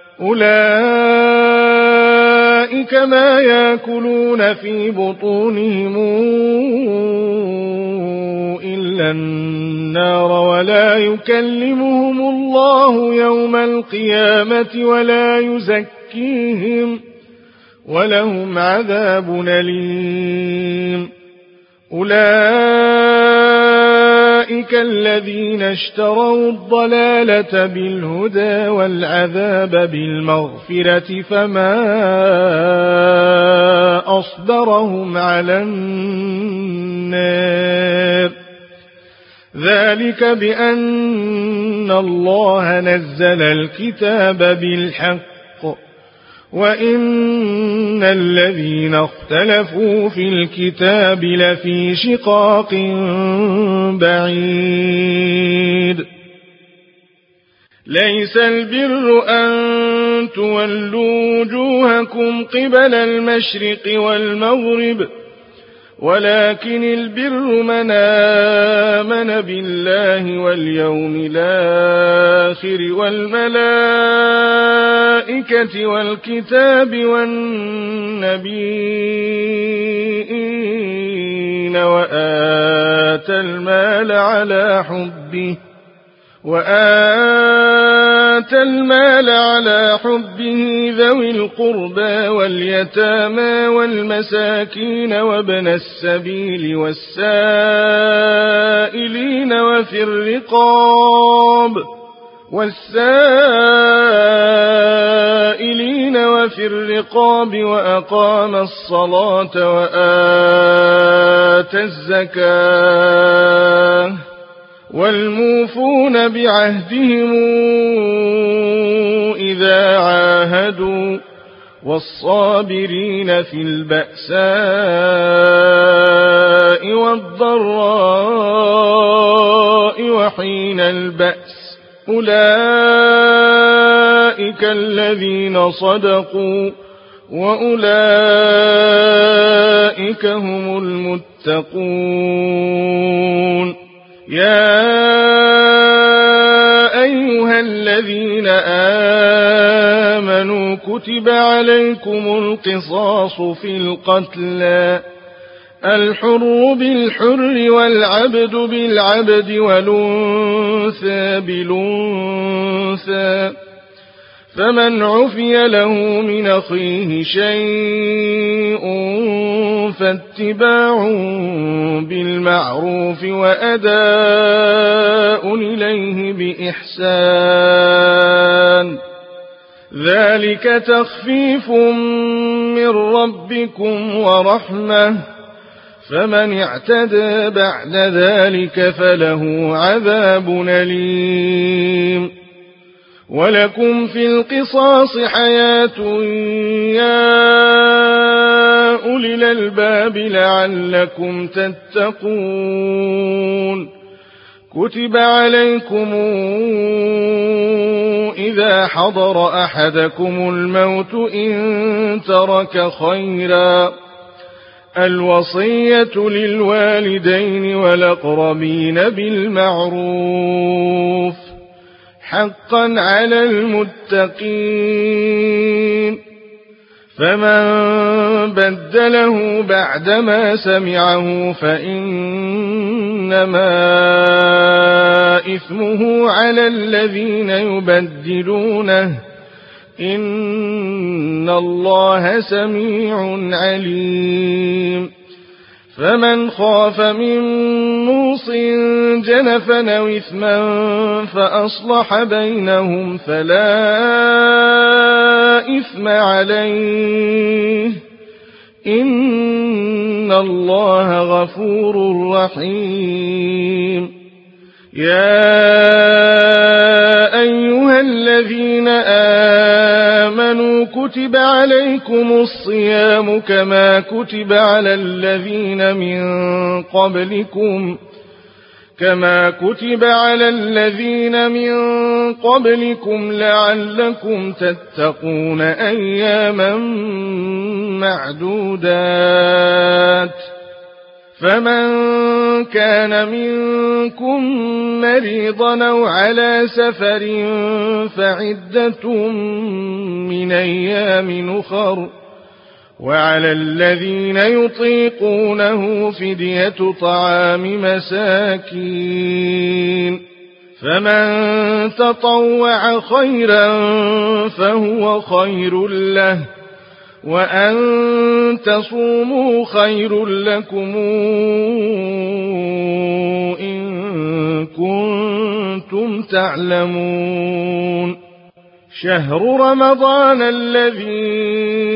أولئك ما يأكلون في بطونهم إلا النار ولا يكلمهم الله يوم القيامة ولا يزكيهم ولهم عذاب أليم أولئك الذين اشتروا الضلالة بالهدى والعذاب بالمغفرة فما أصبرهم على النار ذلك بأن الله نزل الكتاب بالحق وإن الذين اختلفوا في الكتاب لفي شقاق بعيد ليس البر أن تولوا وجوهكم قبل المشرق والمغرب ولكن البر من آمن بالله واليوم الآخر والملائكة والكتاب والنبيين وآتى المال على حبه ذوي القربى واليتامى والمساكين وابن السبيل والسائلين وفي الرقاب وأقام الصلاة وآتى الزكاة والموفون بعهدهم إذا عاهدوا والصابرين في البأساء والضراء وحين البأس أولئك الذين صدقوا وأولئك هم المتقون يا أيها الذين آمنوا كتب عليكم القصاص في القتلى الحر بالحر والعبد بالعبد والأنثى بالأنثى فمن عفي له من أخيه شيء فاتباع بالمعروف وأداء إليه بإحسان ذلك تخفيف من ربكم ورحمة فمن اعتدى بعد ذلك فله عذاب أليم ولكم في القصاص حياة يا أولي الألباب لعلكم تتقون كتب عليكم إذا حضر أحدكم الموت إن ترك خيرا الوصية للوالدين والأقربين بالمعروف حقا على المتقين فمن بدله بعدما سمعه فإنما إثمه على الذين يبدلونه إن الله سميع عليم فمن خاف من موص جنفا أو إثما فأصلح بينهم فلا إثم عليه إن الله غفور رحيم يا أيها الذين آمنوا كتب عليكم الصيام كما كتب على الذين من قبلكم لعلكم تتقون أياما معدودات فمن كان منكم مريضا أو على سفر فعدة من أيام أخر وعلى الذين يطيقونه فدية طعام مساكين فمن تطوع خيرا فهو خير له وأن تصوموا خير لكم إن كنتم تعلمون شهر رمضان الذي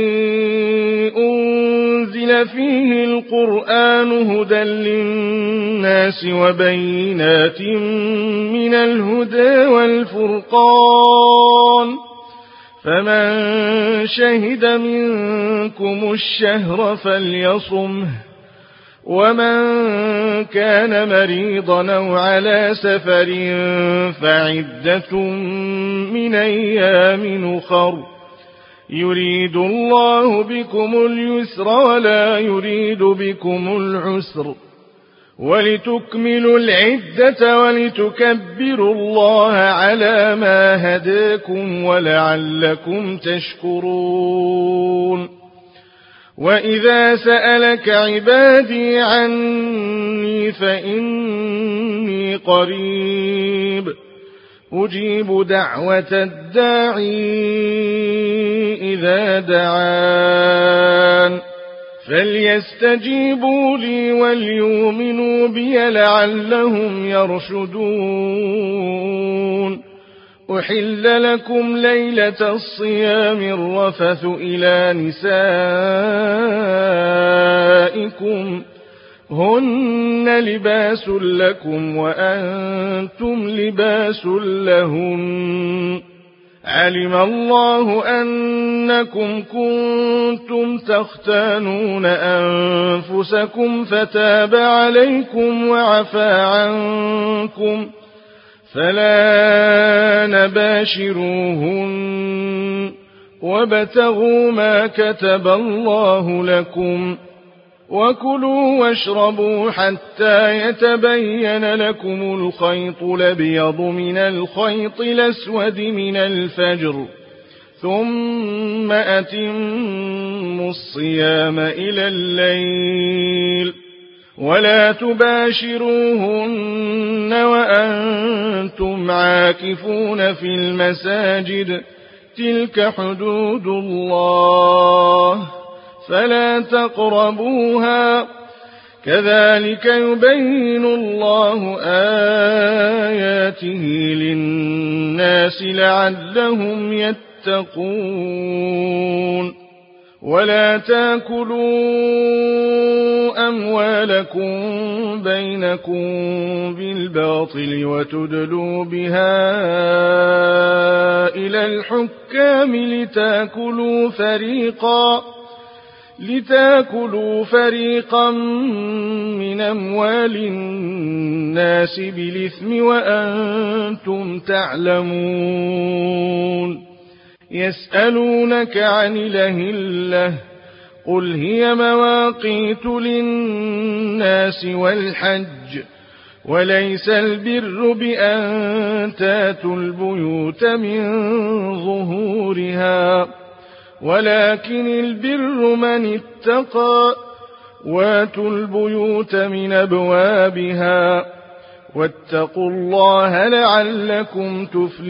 أنزل فيه القرآن هدى للناس وبينات من الهدى والفرقان فمن شهد منكم الشهر فليصمه ومن كان مريضا أو على سفر فعدة من أيام أخر يريد الله بكم اليسر ولا يريد بكم العسر ولتكملوا العدة ولتكبروا الله على ما هداكم ولعلكم تشكرون وإذا سألك عبادي عني فإني قريب أجيب دعوة الداعي إذا دعان فليستجيبوا لي وليؤمنوا بي لعلهم يرشدون أحل لكم ليلة الصيام الرفث إلى نسائكم هن لباس لكم وأنتم لباس لهن علم الله أنكم كنتم تختانون أنفسكم فتاب عليكم وعفى عنكم فلا نباشروهن وابتغوا ما كتب الله لكم وكلوا واشربوا حتى يتبين لكم الخيط الأبيض من الخيط الأسود من الفجر ثم أتموا الصيام إلى الليل ولا تباشروهن وأنتم عاكفون في المساجد تلك حدود الله فلا تقربوها كذلك يبين الله آياته للناس لعلهم يتقون ولا تاكلوا أموالكم بينكم بالباطل وتدلوا بها إلى الحكام لتاكلوا فريقا من أموال الناس بالإثم وأنتم تعلمون يسألونك عن الأهلة قل هي مواقيت للناس والحج وليس البر بأن تاتوا البيوت من ظهورها ولكن البر من اتقى واتوا البيوت من أبوابها واتقوا الله لعلكم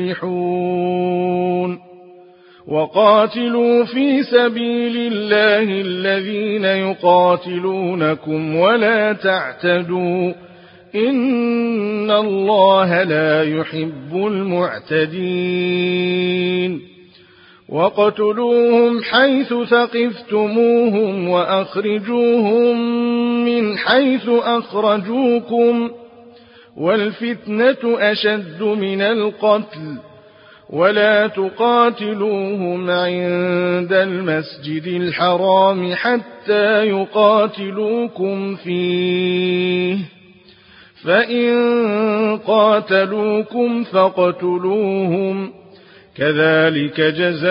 تفلحون وقاتلوا في سبيل الله الذين يقاتلونكم ولا تعتدوا إن الله لا يحب المعتدين وقتلوهم حيث ثقفتموهم وأخرجوهم من حيث أخرجوكم والفتنة أشد من القتل ولا تقاتلوهم عند المسجد الحرام حتى يقاتلوكم فيه فإن قاتلوكم فاقتلوهم كذلك جزاء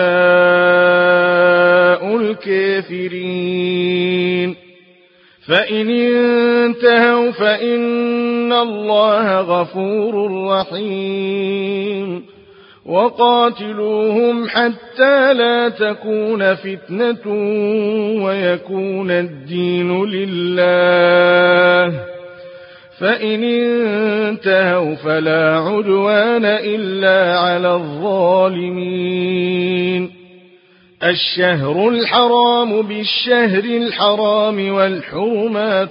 الكافرين فإن انتهوا فإن الله غفور رحيم وقاتلوهم حتى لا تكون فتنة ويكون الدين لله فإن انتهوا فلا عدوان إلا على الظالمين الشهر الحرام بالشهر الحرام والحرمات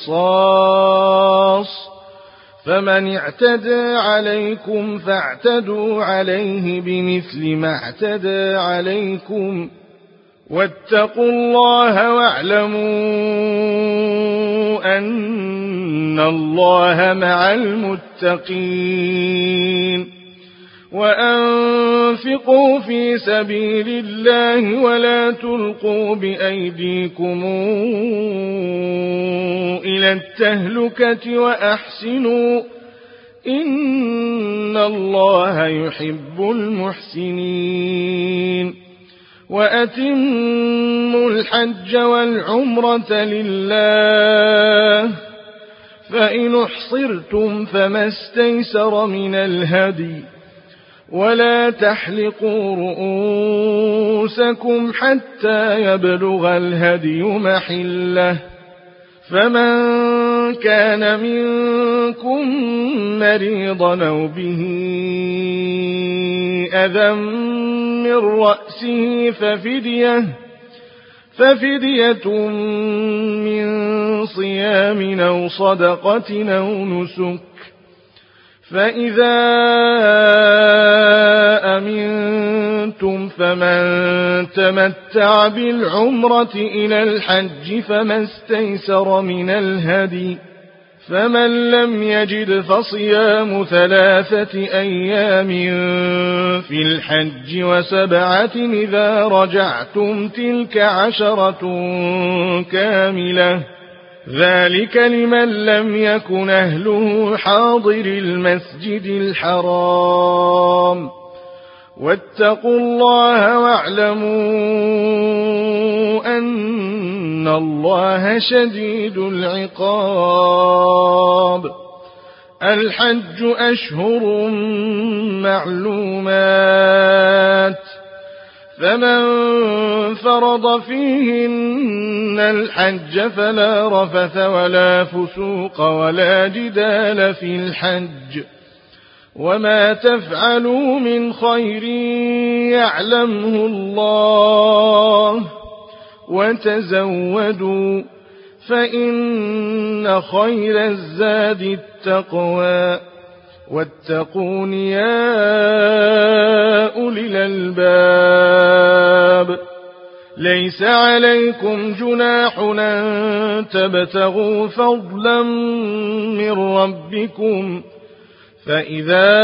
قصاص فمن اعتدى عليكم فاعتدوا عليه بمثل ما اعتدى عليكم واتقوا الله واعلموا أن الله مع المتقين وأنفقوا في سبيل الله ولا تلقوا بأيديكم إلى التهلكة وأحسنوا إن الله يحب المحسنين وأتموا الحج والعمرة لله فإن احصرتم فما استيسر من الهدي ولا تحلقوا رؤوسكم حتى يبلغ الهدي محله فمن كان منكم مريضا أو به أذى من رأسه ففدية من صيام أو صدقة أو نسك فإذا أمنتم فمن تمتع بالعمرة إلى الحج فما استيسر من الهدي فمن لم يجد فصيام 3 أيام في الحج و7 إذا رجعتم تلك 10 كاملة ذلك لمن لم يكن أهله حاضر المسجد الحرام واتقوا الله واعلموا أن الله شديد العقاب الحج أشهر معلومات فمن فرض فيهن الحج فلا رفث ولا فسوق ولا جدال في الحج وما تفعلوا من خير يعلمه الله وتزودوا فإن خير الزاد التقوى واتقون يا أولي الألباب ليس عليكم جناح أن تبتغوا فضلا من ربكم فإذا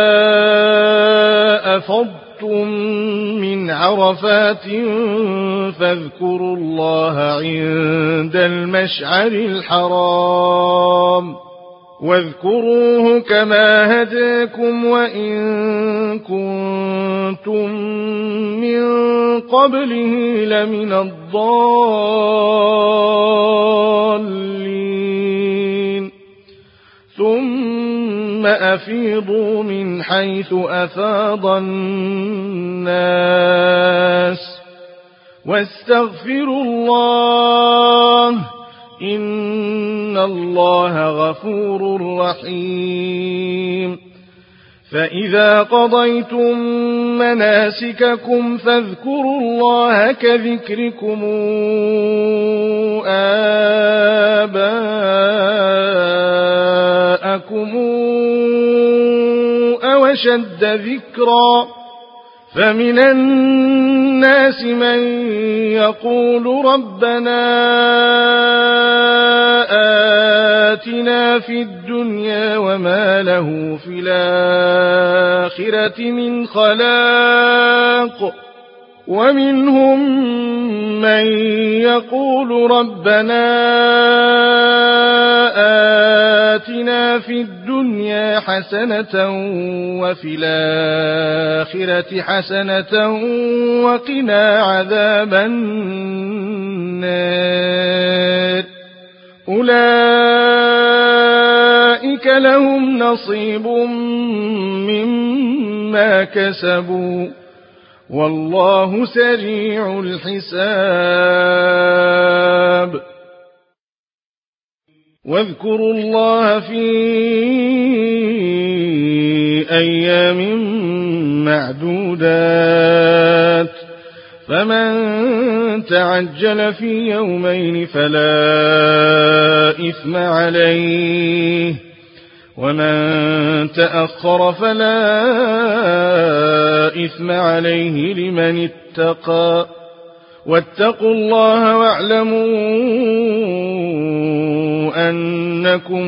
أفضتم من عرفات فاذكروا الله عند المشعر الحرام واذكروه كما هداكم وإن كنتم من قبله لمن الضالين ثم أفيضوا من حيث أفاض الناس واستغفروا الله إن الله غفور رحيم فإذا قضيتم مناسككم فاذكروا الله كذكركم آباءكم أو أشد ذكرا فمن الناس من يقول ربنا آتنا في الدنيا وما له في الآخرة من خلاق ومنهم من يقول ربنا آتنا في الدنيا حسنة وفي الآخرة حسنة وقنا عذاب النار أولئك لهم نصيب مما كسبوا والله سريع الحساب واذكروا الله في أيام معدودات فمن تعجل في يومين فلا إثم عليه ومن تأخر فلا إثم عليه لمن اتقى واتقوا الله واعلموا أنكم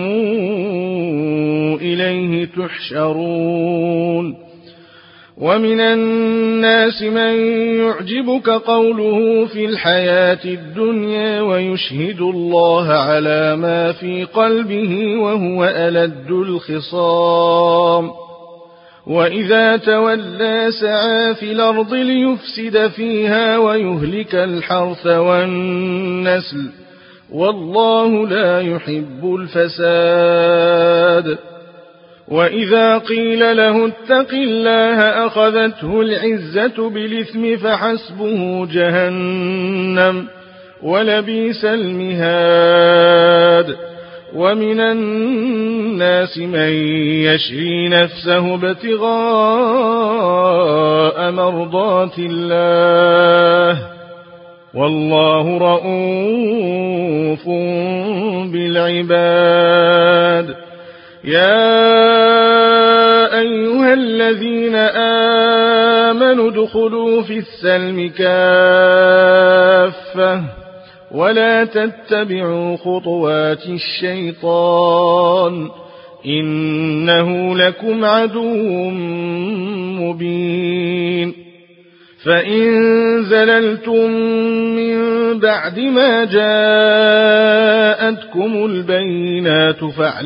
إليه تحشرون ومن الناس من يعجبك قوله في الحياة الدنيا ويشهد الله على ما في قلبه وهو ألد الخصام وإذا تولى سعى في الأرض ليفسد فيها ويهلك الحرث والنسل والله لا يحب الفساد وإذا قيل له اتق الله أخذته العزة بالإثم فحسبه جهنم ولبئس المهاد ومن الناس من يشري نفسه ابتغاء مرضات الله والله رؤوف بالعباد يا أيها الذين آمنوا ادخلوا في السلم كافة ولا تتبعوا خطوات الشيطان إنه لكم عدو مبين فإن زللتم من بعد ما جاءتكم البينات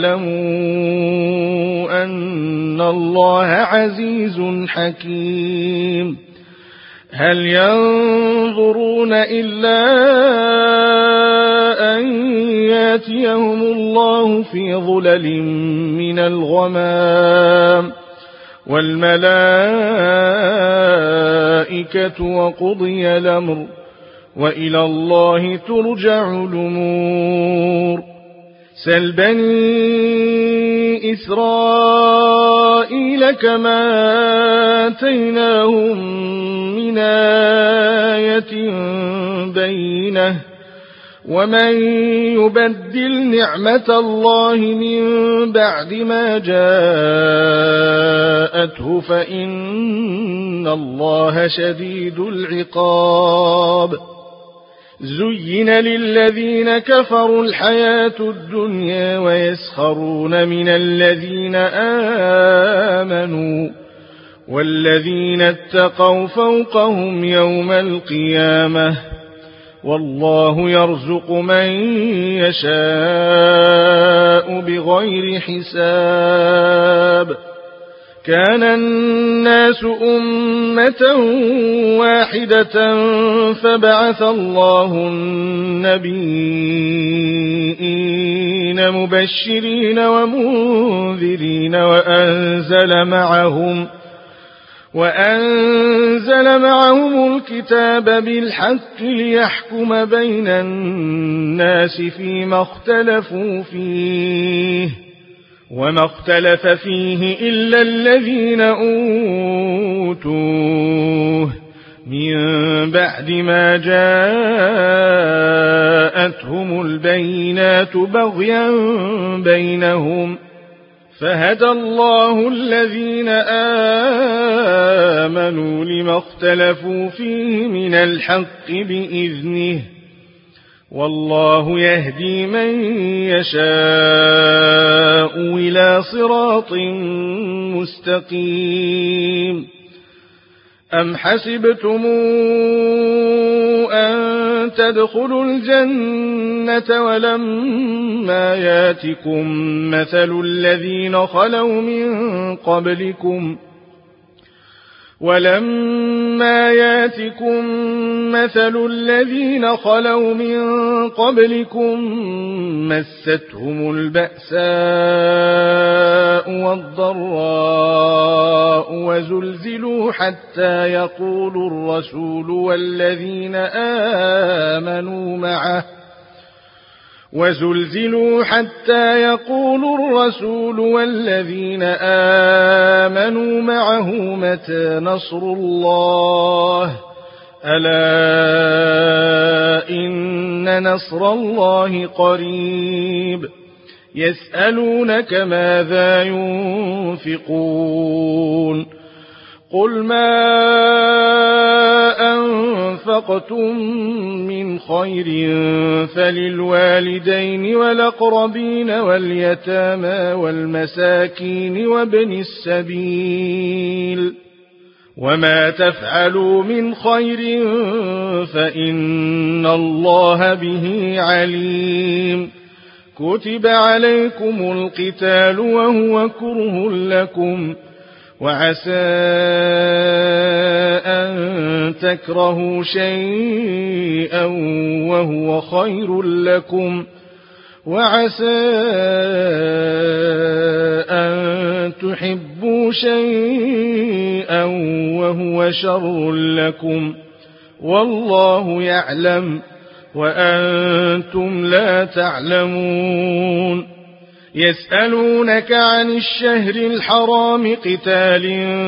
فاعلموا أن الله عزيز حكيم هل ينظرون إلا أن ياتيهم الله في ظلل من الغمام والملائكة وقضي الأمر وإلى الله ترجع الأمور سل بني إسرائيل كما آتيناهم من آية بينة ومن يبدل نعمة الله من بعد ما جاءته فإن الله شديد العقاب زين للذين كفروا الحياة الدنيا ويسخرون من الذين آمنوا والذين اتقوا فوقهم يوم القيامة والله يرزق من يشاء بغير حساب كان الناس أمة واحدة فبعث الله النبيين مبشرين ومنذرين وأنزل معهم الكتاب بالحق ليحكم بين الناس فيما اختلفوا فيه وما اختلف فيه إلا الذين أوتوه من بعد ما جاءتهم البينات بغيا بينهم فهدى الله الذين آمنوا لما اختلفوا فيه من الحق بإذنه والله يهدي من يشاء إلى صراط مستقيم أم حسبتم أن تدخلوا الجنة ولما ياتكم مثل الذين خلوا من قبلكم مستهم البأساء والضراء وزلزلوا حتى يقول الرسول والذين آمنوا معه متى نصر الله ألا إن نصر الله قريب يسألونك ماذا ينفقون قل ما أنفقتم من خير فللوالدين والأقربين واليتامى والمساكين وابن السبيل وما تفعلوا من خير فإن الله به عليم كتب عليكم القتال وهو كره لكم وعسى أن تكرهوا شيئا وهو خير لكم وعسى أن تحبوا شيئا وهو شر لكم والله يعلم وأنتم لا تعلمون يسألونك عن الشهر الحرام قتال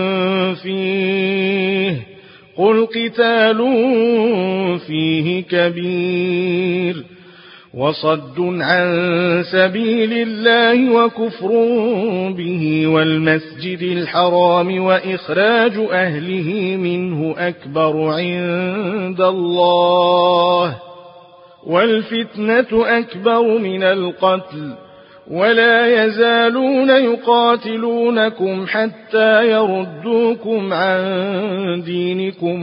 فيه قل قتال فيه كبير وصد عن سبيل الله وكفر به والمسجد الحرام وإخراج أهله منه أكبر عند الله والفتنة أكبر من القتل ولا يزالون يقاتلونكم حتى يردوكم عن دينكم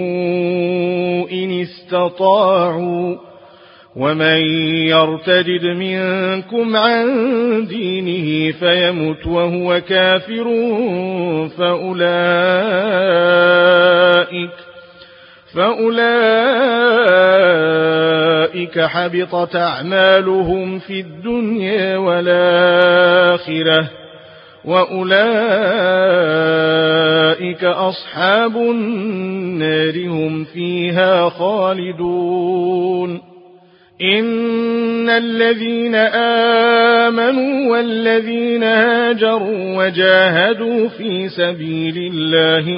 إن استطاعوا ومن يرتد منكم عن دينه فيمت وهو كافر فأولئك حبطت أعمالهم في الدنيا والآخرة وأولئك أصحاب النار هم فيها خالدون إن الذين آمنوا والذين هاجروا وجاهدوا في سبيل الله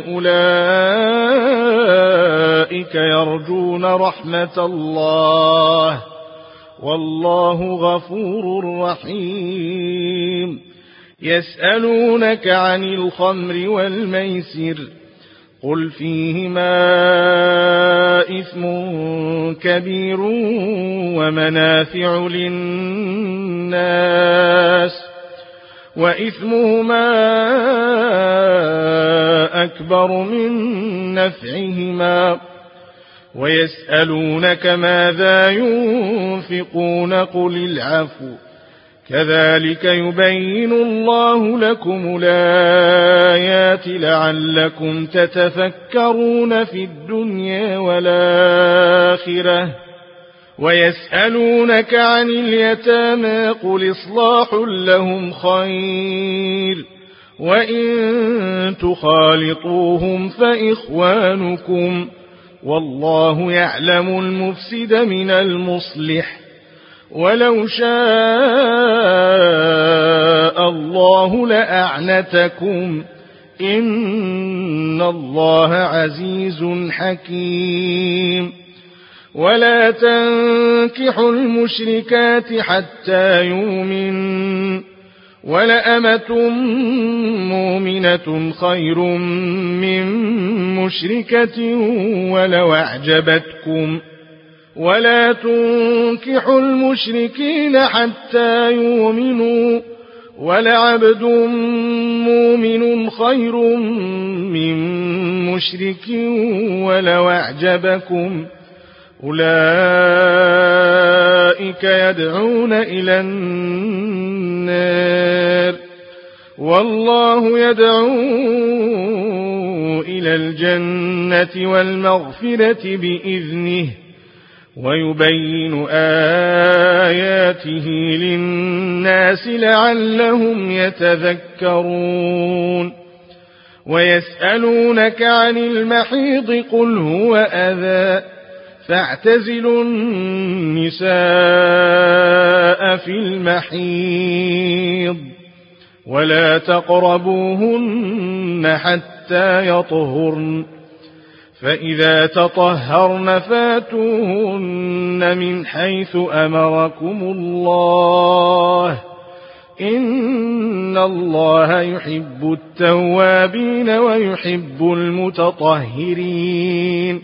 أولئك يرجون رحمة الله والله غفور رحيم. يسألونك عن الخمر والميسر قل فيهما إثم كبير ومنافع للناس وإثمهما أكبر من نفعهما ويسألونك ماذا ينفقون قل العفو كذلك يبين الله لكم الآيات لعلكم تتفكرون في الدنيا والآخرة. ويسألونك عن اليتامى قل إصلاح لهم خير وإن تخالطوهم فإخوانكم والله يعلم المفسد من المصلح ولو شاء الله لأعنتكم إن الله عزيز حكيم. ولا تنكحوا المشركات حتى يؤمنوا ولأمة مؤمنة خير من مشركة ولو أعجبتكم ولا تنكحوا المشركين حتى يؤمنوا ولعبد مؤمن خير من مشرك ولو أعجبكم أولئك يدعون إلى النار والله يدعو إلى الجنة والمغفرة بإذنه ويبين آياته للناس لعلهم يتذكرون. ويسألونك عن المحيض قل هو أذى فاعتزلوا النساء في المحيض ولا تقربوهن حتى يطهرن فإذا تطهرن فاتوهن من حيث أمركم الله إن الله يحب التوابين ويحب المتطهرين.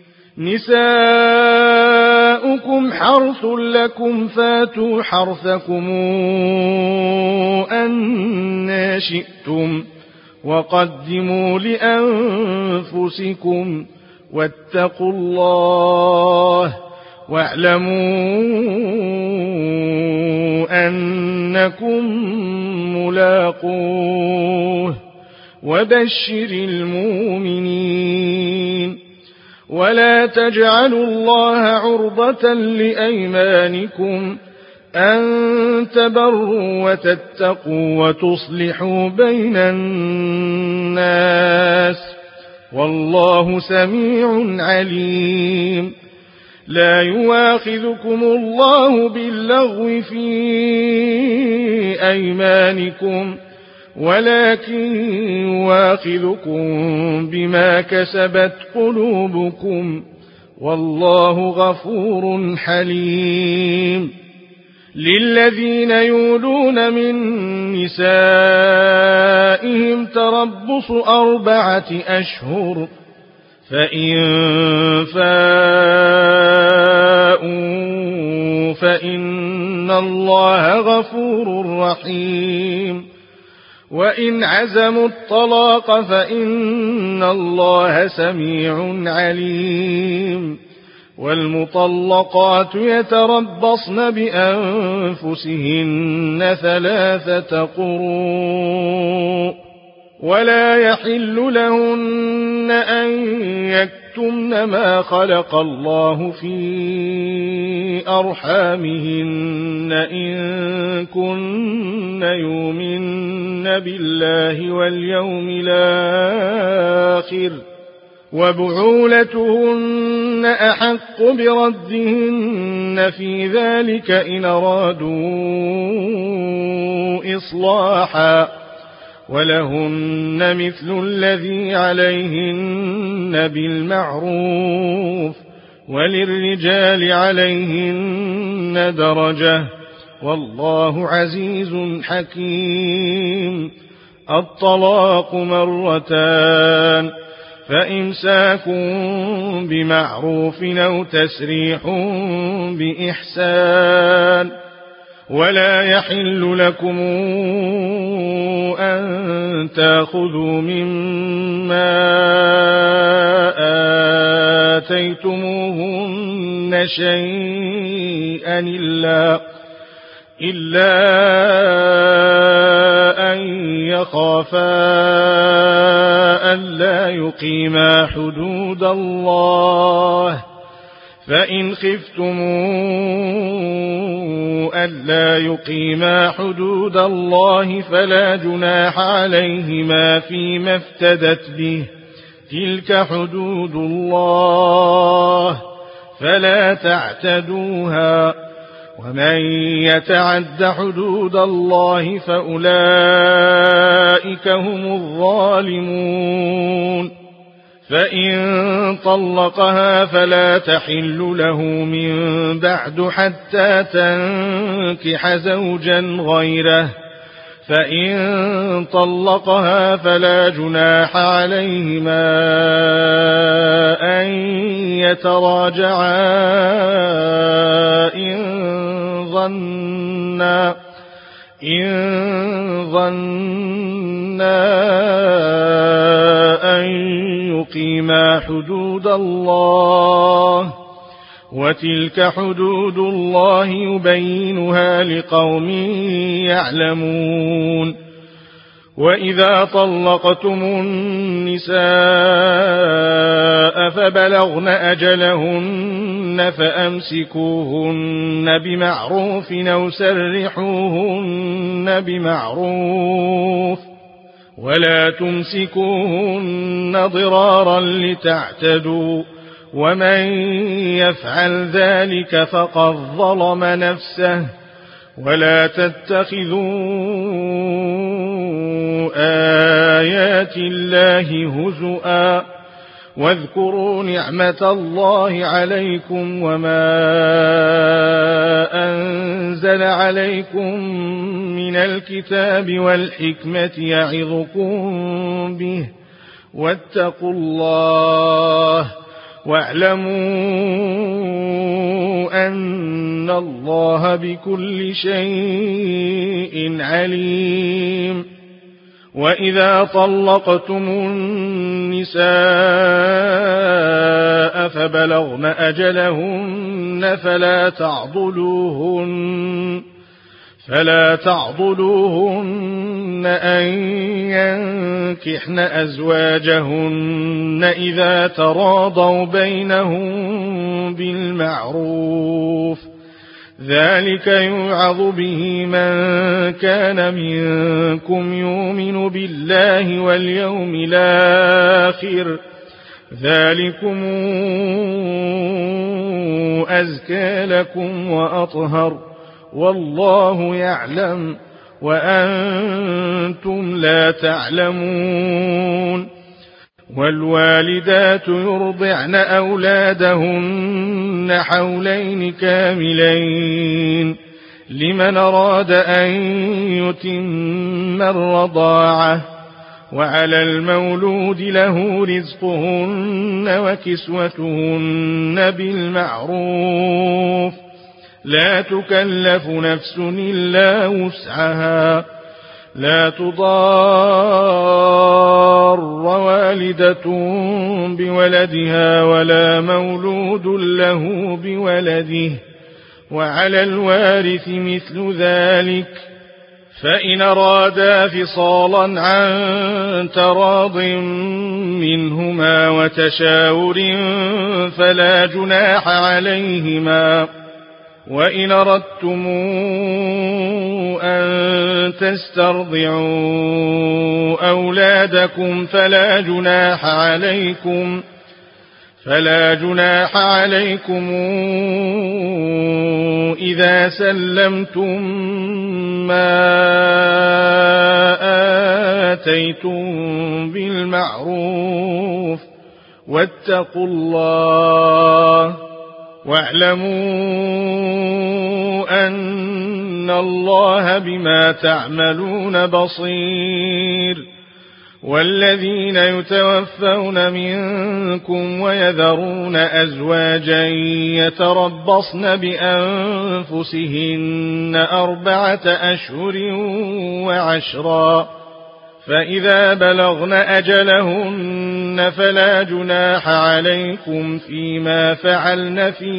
نساؤكم حرث لكم فاتوا حرثكم أن شئتم وقدموا لأنفسكم واتقوا الله واعلموا أنكم ملاقوه وبشر المؤمنين. ولا تجعلوا الله عرضة لأيمانكم أن تبروا وتتقوا وتصلحوا بين الناس والله سميع عليم. لا يواخذكم الله باللغو في أيمانكم ولكن يواخذكم بما كسبت قلوبكم والله غفور حليم. للذين يولون من نسائهم تربص 4 أشهر فإن فاءوا فإن الله غفور رحيم. وإن عزموا الطلاق فإن الله سميع عليم. والمطلقات يتربصن بأنفسهن 3 قروء ولا يحل لهن أن يكتمن ما خلق الله في أرحامهن إن كن يؤمن بالله واليوم الآخر وبعولتهن فأولادهن أحق بردهن في ذلك إن أرادوا إصلاحا ولهن مثل الذي عليهن بالمعروف وللرجال عليهن درجة والله عزيز حكيم. الطلاق مرتان فإمساك بمعروف أو تسريح بإحسان ولا يحل لكم أن تأخذوا مما آتيتموهن شيئا إلا أن يخافا ألا يقيما حدود الله فإن خفتم ألا يقيما حدود الله فلا جناح عليهما فيما افتدت به تلك حدود الله فلا تعتدوها ومن يتعد حدود الله فأولئك هم الظالمون. فإن طلقها فلا تحل له من بعد حتى تنكح زوجا غيره فإن طلقها فلا جناح عليهما أن يتراجعا إن ظنا أن يقيما حدود الله وتلك حدود الله يبينها لقوم يعلمون. وإذا طلقتم النساء فبلغن أجلهن فأمسكوهن بمعروف أو سرحوهن بمعروف ولا تمسكوهن ضرارا لتعتدوا ومن يفعل ذلك فقد ظلم نفسه. ولا تتخذوا آيات الله هزؤا واذكروا نعمة الله عليكم وما أنزل عليكم من الكتاب والحكمة يعظكم به واتقوا الله واعلموا أن الله بكل شيء عليم. وإذا طلقتم النساء فبلغن أجلهن فلا تعضلوهن أن ينكحن أزواجهن إذا تراضوا بينهم بالمعروف ذلك يوعظ به من كان منكم يؤمن بالله واليوم الآخر ذلكم أزكى لكم وأطهر والله يعلم وأنتم لا تعلمون. والوالدات يرضعن أولادهن حولين كاملين لمن أراد أن يتم الرضاعة وعلى المولود له رزقهن وكسوتهن بالمعروف لا تكلف نفس إلا وسعها لا تضار والدة بولدها ولا مولود له بولده وعلى الوارث مثل ذلك فإن أرادا فصالا عن تراض منهما وتشاور فلا جناح عليهما. وإن أردتم أن تسترضعوا أولادكم فلا فلا جناح عليكم إذا سلمتم ما آتيتم بالمعروف واتقوا الله واعلموا أن الله بما تعملون بصير. والذين يتوفون منكم ويذرون أزواجا يتربصن بأنفسهن 4 أشهر وعشرا، فإذا بلغن أجلهن فلا جناح عليكم فيما فعلن في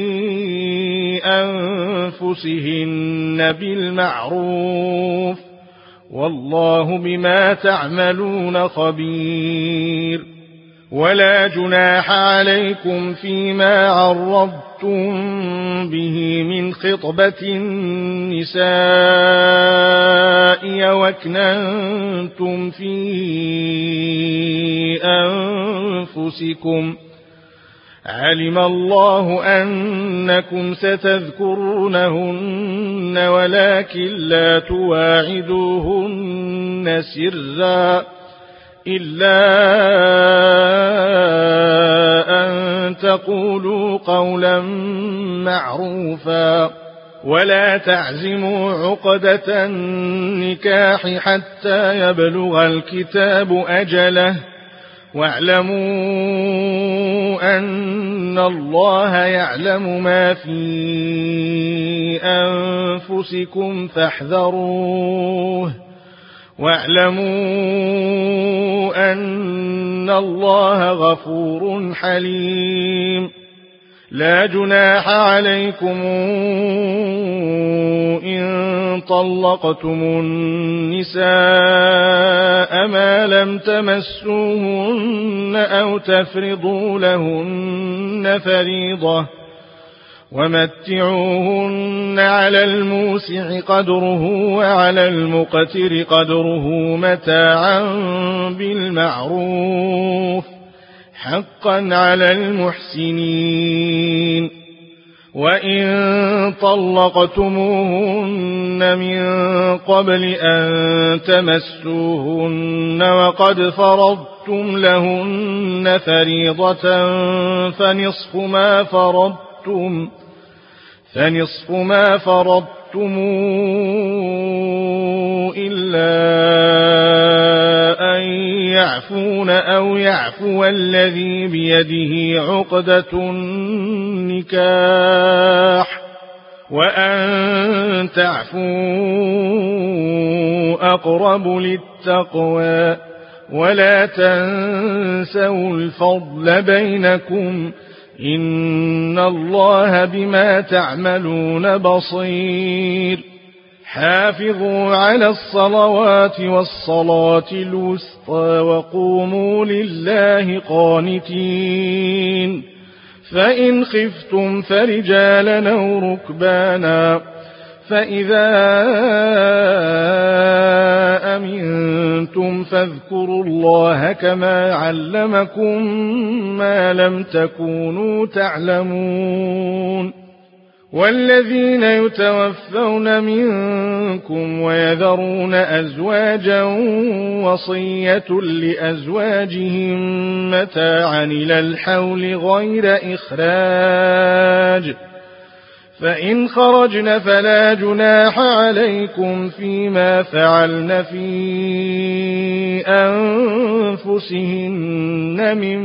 أنفسهن بالمعروف، والله بما تعملون خبير. ولا جناح عليكم فيما عرضتم به من خطبة النساء وأكننتم في أنفسكم، علم الله أنكم ستذكرونهن ولكن لا تواعدوهن سرا إلا أن تقولوا قولا معروفا، ولا تعزموا عقدة النكاح حتى يبلغ الكتاب أجله، واعلموا أن الله يعلم ما في أنفسكم فاحذروه، واعلموا أن الله غفور حليم. لا جناح عليكم إن طلقتم النساء ما لم تمسوهن أو تفرضوا لهن فريضة، ومتعوهن على الموسع قدره وعلى المقتر قدره متاعا بالمعروف حقا على المحسنين. وإن طلقتموهن من قبل أن تمسوهن وقد فرضتم لهن فريضة فنصف ما فرضتم إلا أن يعفون أو يعفو الذي بيده عقدة النكاح، وأن تعفوا أقرب للتقوى، ولا تنسوا الفضل بينكم إن الله بما تعملون بصير. حافظوا على الصلوات والصلاة الوسطى وقوموا لله قانتين، فإن خفتم فرجالا أو ركبانا، فإذا أمنتم فاذكروا الله كما علمكم ما لم تكونوا تعلمون. والذين يتوفون منكم ويذرون أزواجا وصية لأزواجهم متاعا إلى الحول غير إخراج، فإن خرجن فلا جناح عليكم فيما فعلن في أنفسهن من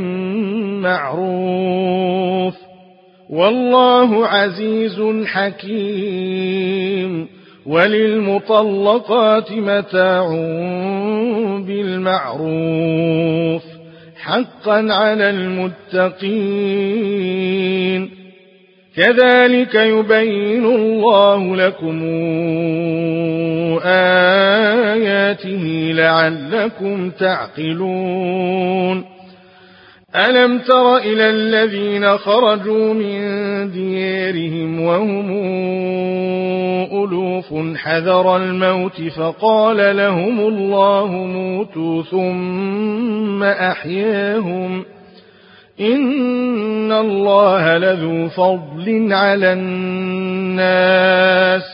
معروف، والله عزيز حكيم. وللمطلقات متاع بالمعروف حقا على المتقين. كذلك يبين الله لكم آياته لعلكم تعقلون. ألم تر إلى الذين خرجوا من ديارهم وهم ألوف حذر الموت فقال لهم الله موتوا ثم أحياهم إن الله لذو فضل على الناس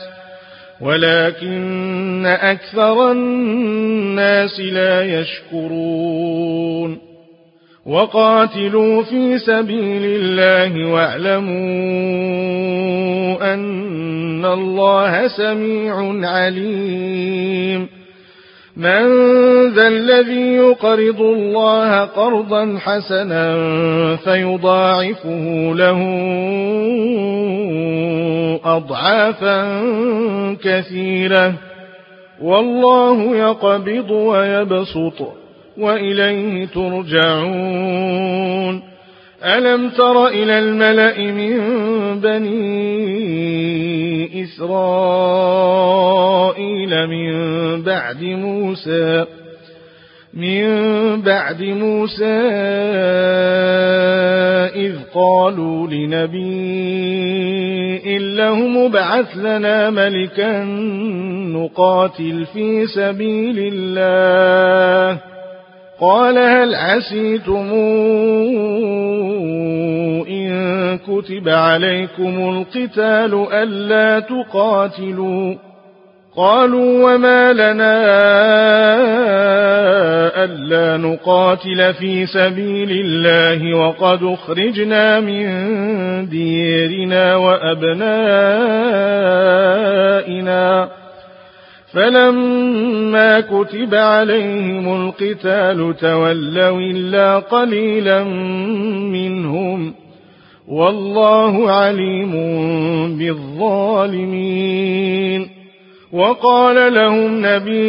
ولكن أكثر الناس لا يشكرون وقاتلوا في سبيل الله واعلموا أن الله سميع عليم من ذا الذي يقرض الله قرضا حسنا فيضاعفه له أضعافا كثيرة والله يقبض ويبسط وإليه ترجعون ألم تر إلى الملأ من بني إسرائيل من بعد موسى إذ قالوا لنبي لهم ابعث لنا ملكا نقاتل في سبيل الله قال هل عسيتم إن كتب عليكم القتال ألا تقاتلوا قالوا وما لنا ألا نقاتل في سبيل الله وقد أخرجنا من ديرنا وأبنائنا فلما كتب عليهم القتال تولوا إلا قليلا منهم والله عليم بالظالمين وقال لهم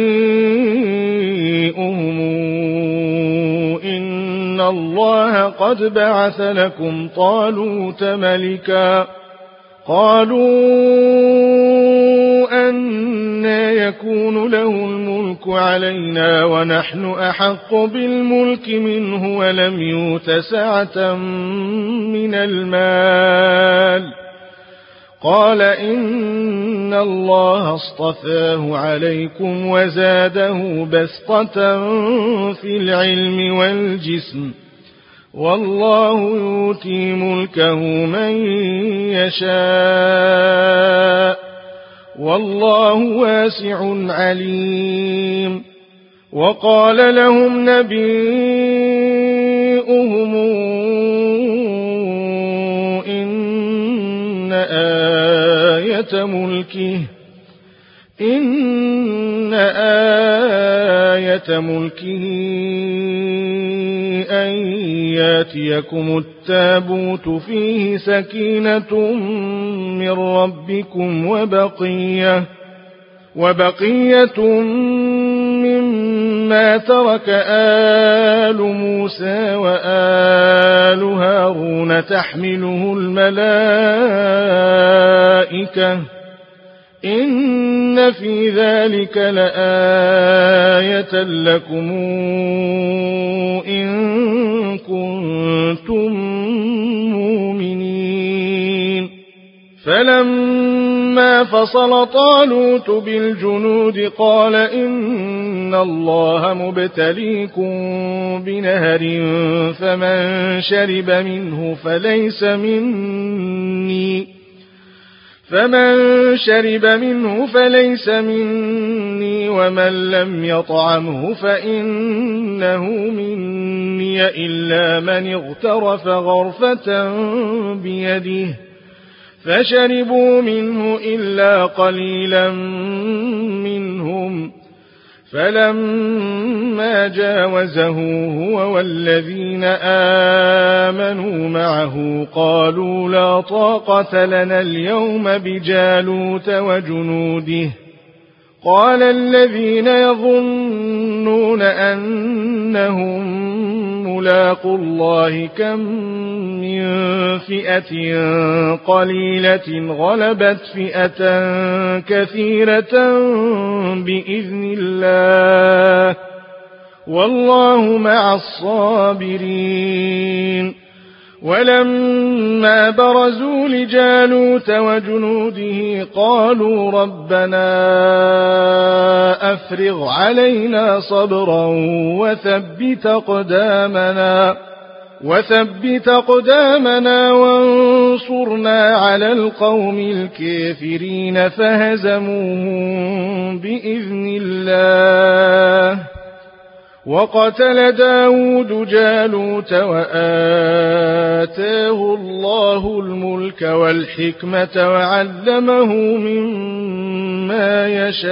نبيهم إن الله قد بعث لكم طالوت ملكا قالوا أنى يكون له الملك علينا ونحن أحق بالملك منه ولم يؤت سعة من المال قال إن الله اصطفاه عليكم وزاده بسطة في العلم والجسم والله يؤتي ملكه من يشاء والله واسع عليم وقال لهم نبيهم إن آية ملكه أن ياتيكم التابوت فيه سكينة من ربكم وبقية مما ترك آل موسى وآل هارون تحمله الملائكة إن في ذلك لآية لكم إن كنتم مؤمنين فلما فصل طالوت بالجنود قال إن الله مبتليكم بنهر فمن شرب منه فليس مني ومن لم يطعمه فإنه مني إلا من اغترف غرفة بيده فشربوا منه إلا قليلا منهم فلما جاوزه هو والذين آمنوا معه قالوا لا طاقة لنا اليوم بجالوت وجنوده قال الذين يظنون أنهم ملاقوا الله كم من فئة قليلة غلبت فئة كثيرة بإذن الله والله مع الصابرين ولما برزوا لجالوت وجنوده قالوا ربنا أفرغ علينا صبرا وثبت أقدامنا وانصرنا على القوم الكافرين فهزموهم بإذن الله. وقتل داود جالوت وآتاه الله الملك والحكمة وعلمه مما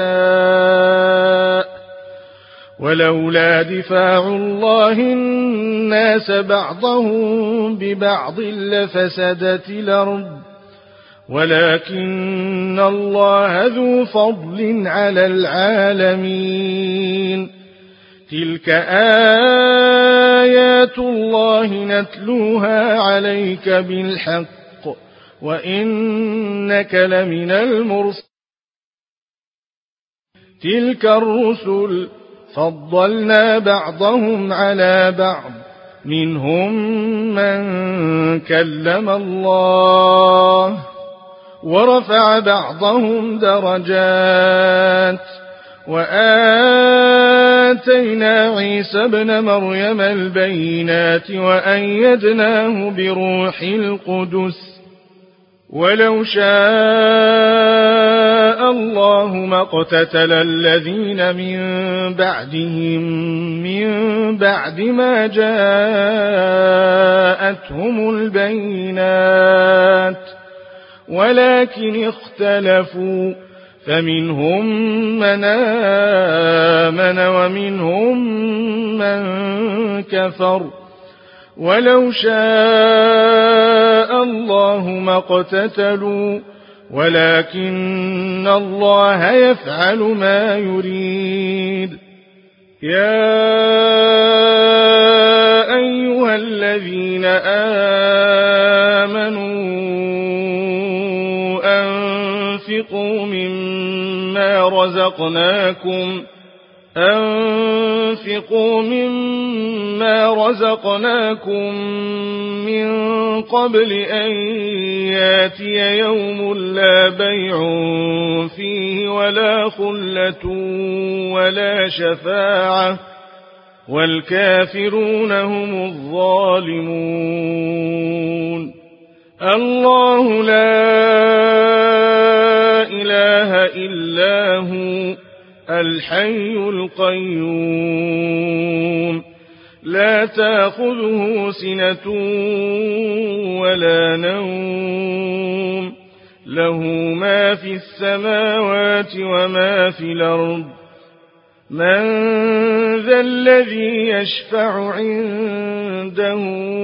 يشاء ولولا دفاع الله الناس بعضهم ببعض لفسدت الأرض ولكن الله ذو فضل على العالمين. تلك آيات الله نتلوها عليك بالحق وإنك لمن المرسلين. تلك الرسل فضلنا بعضهم على بعض منهم من كلم الله ورفع بعضهم درجات وآتينا عيسى ابن مريم البينات وأيدناه بروح القدس ولو شاء الله ما اقتتل الذين من بعدهم من بعد ما جاءتهم البينات ولكن اختلفوا فمنهم من آمن ومنهم من كفر ولو شاء الله ما اقتتلوا ولكن الله يفعل ما يريد. يا أيها الذين آمنوا أنفقوا مما رزقناكم من قبل أن ياتي يوم لا بيع فيه ولا خلة ولا شفاعة والكافرون هم الظالمون. الله لا إله إلا هو الحي القيوم لا تأخذه سنة ولا نوم له ما في السماوات وما في الأرض. من ذا الذي يشفع عنده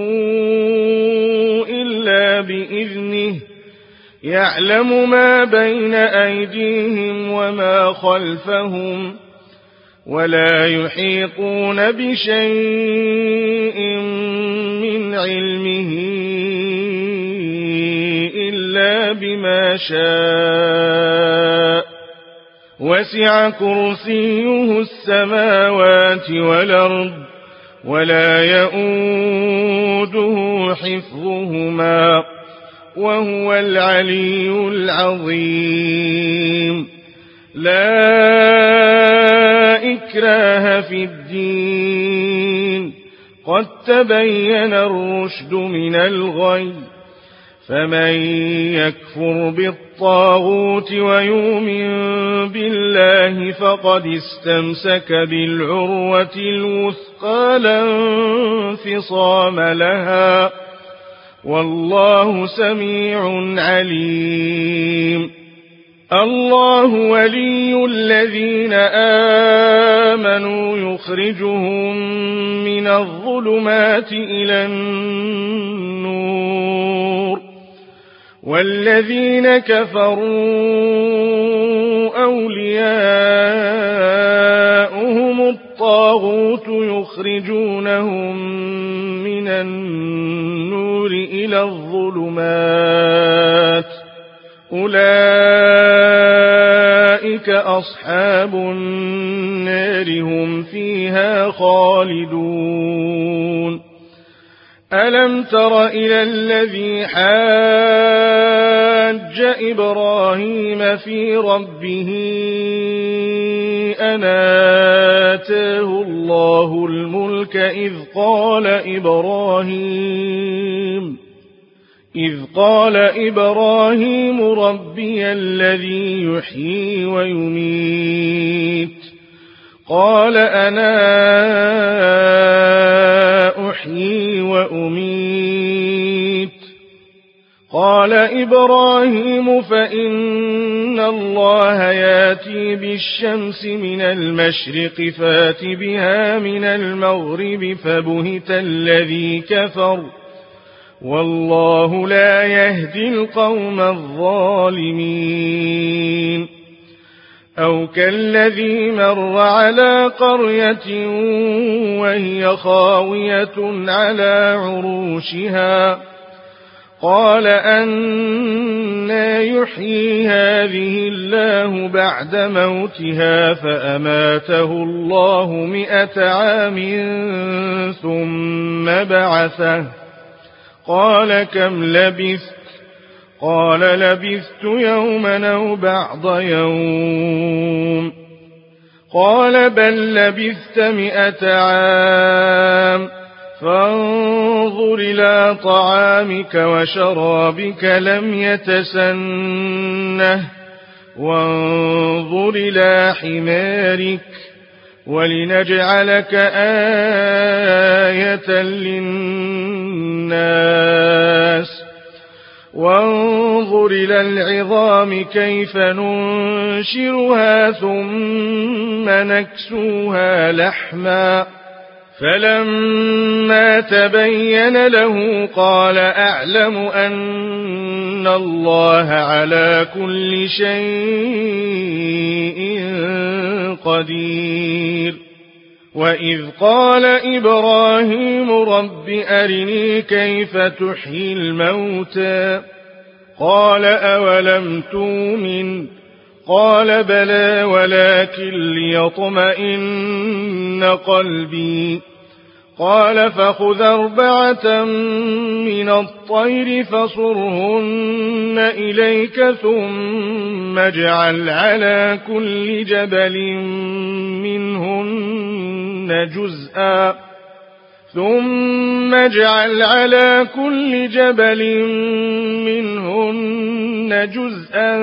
إلا بإذنه يعلم ما بين أيديهم وما خلفهم ولا يحيطون بشيء من علمه إلا بما شاء وسع كرسيه السماوات والأرض ولا يؤوده حفظهما وهو العلي العظيم. لا إكراه في الدين قد تبين الرشد من الغي فمن يكفر بالطاغوت ويؤمن بالله فقد استمسك بالعروة الوثقى لا انفصام لها والله سميع عليم. الله ولي الذين آمنوا يخرجهم من الظلمات إلى النور والذين كفروا أولياؤهم الطاغوت يخرجونهم من النور إلى الظلمات أولئك أصحاب النار هم فيها خالدون. ألم تر إلى الذي حاج إبراهيم في ربه أن آتاه الله الملك إذ قال إبراهيم ربي الذي يحيي ويميت قال أنا أحيي وأميت قال إبراهيم فإن الله ياتي بالشمس من المشرق فات بها من المغرب فبهت الذي كفر والله لا يهدي القوم الظالمين أو كالذي مر على قرية وهي خاوية على عروشها قال أنى يحيي هذه الله بعد موتها فأماته الله 100 عام ثم بعثه قال كم لبثت قال لبثت يوما أو بعض يوم قال بل لبثت 100 عام فانظر إلى طعامك وشرابك لم يتسنه وانظر إلى حمارك ولنجعلك آية للناس وانظر إلى العظام كيف ننشرها ثم نكسوها لحما فلما تبين له قال أعلم أن الله على كل شيء قدير وإذ قال إبراهيم رب أرني كيف تحيي الموتى قال أولم تؤمن قال بلى ولكن ليطمئن قلبي قال فخذ 4 من الطير فصرهن إليك ثم اجعل على كل جبل منهن جزءا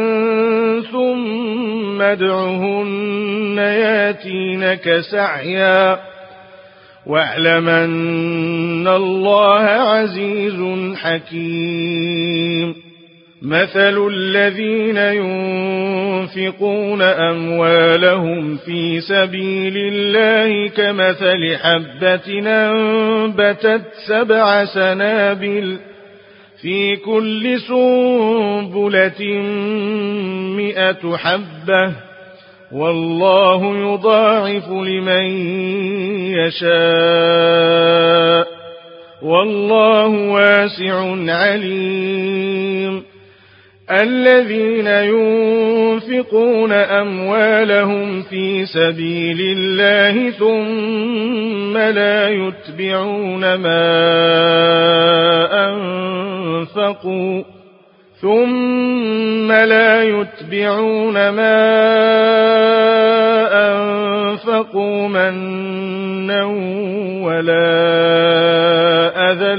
ثم ادعهن ياتينك سعيا واعلم أن الله عزيز حكيم مثل الذين ينفقون أموالهم في سبيل الله كمثل حبة أنبتت 7 سنابل في كل سنبلة 100 حبة والله يضاعف لمن يشاء والله واسع عليم الذين ينفقون أموالهم في سبيل الله ثم لا يتبعون ما أنفقوا منا ولا أذى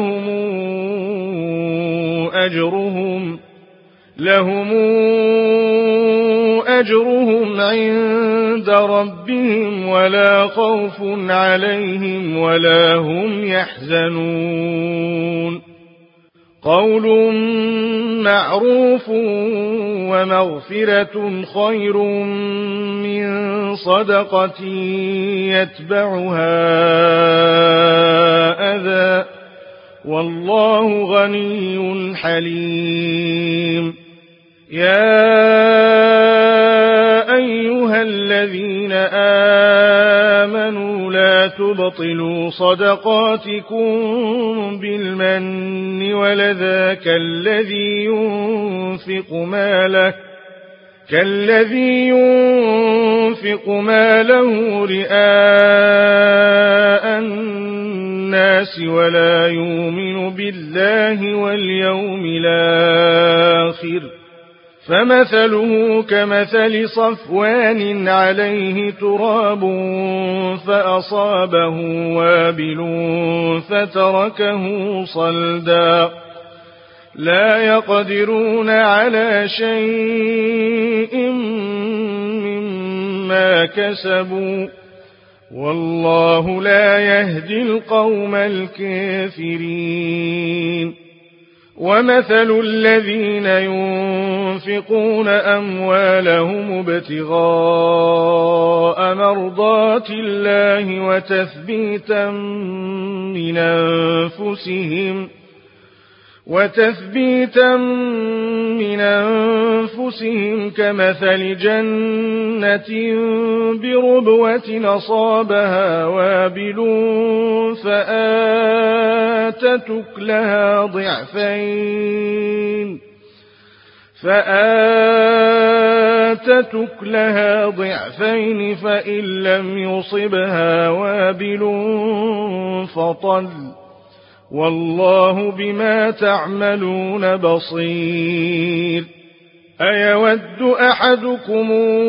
لهم أجرهم عند ربهم ولا خوف عليهم ولا هم يحزنون قول معروف ومغفرة خير من صدقة يتبعها أذى والله غني حليم يا أيها الذين آمنوا لا تبطلوا صدقاتكم بالمن والأذى كالذي ينفق ماله رئاء الناس ولا يؤمن بالله واليوم الآخر فمثله كمثل صفوان عليه تراب فأصابه وابل فتركه صلدا لا يقدرون على شيء مما كسبوا والله لا يهدي القوم الكافرين ومثل الذين ينفقون أموالهم ابتغاء مرضات الله وتثبيتا من أنفسهم كمثل جنة بربوة أصابها وابل فآتت أكلها ضعفين فإن لم يصبها وابل فطل والله بما تعملون بصير أيود أحدكم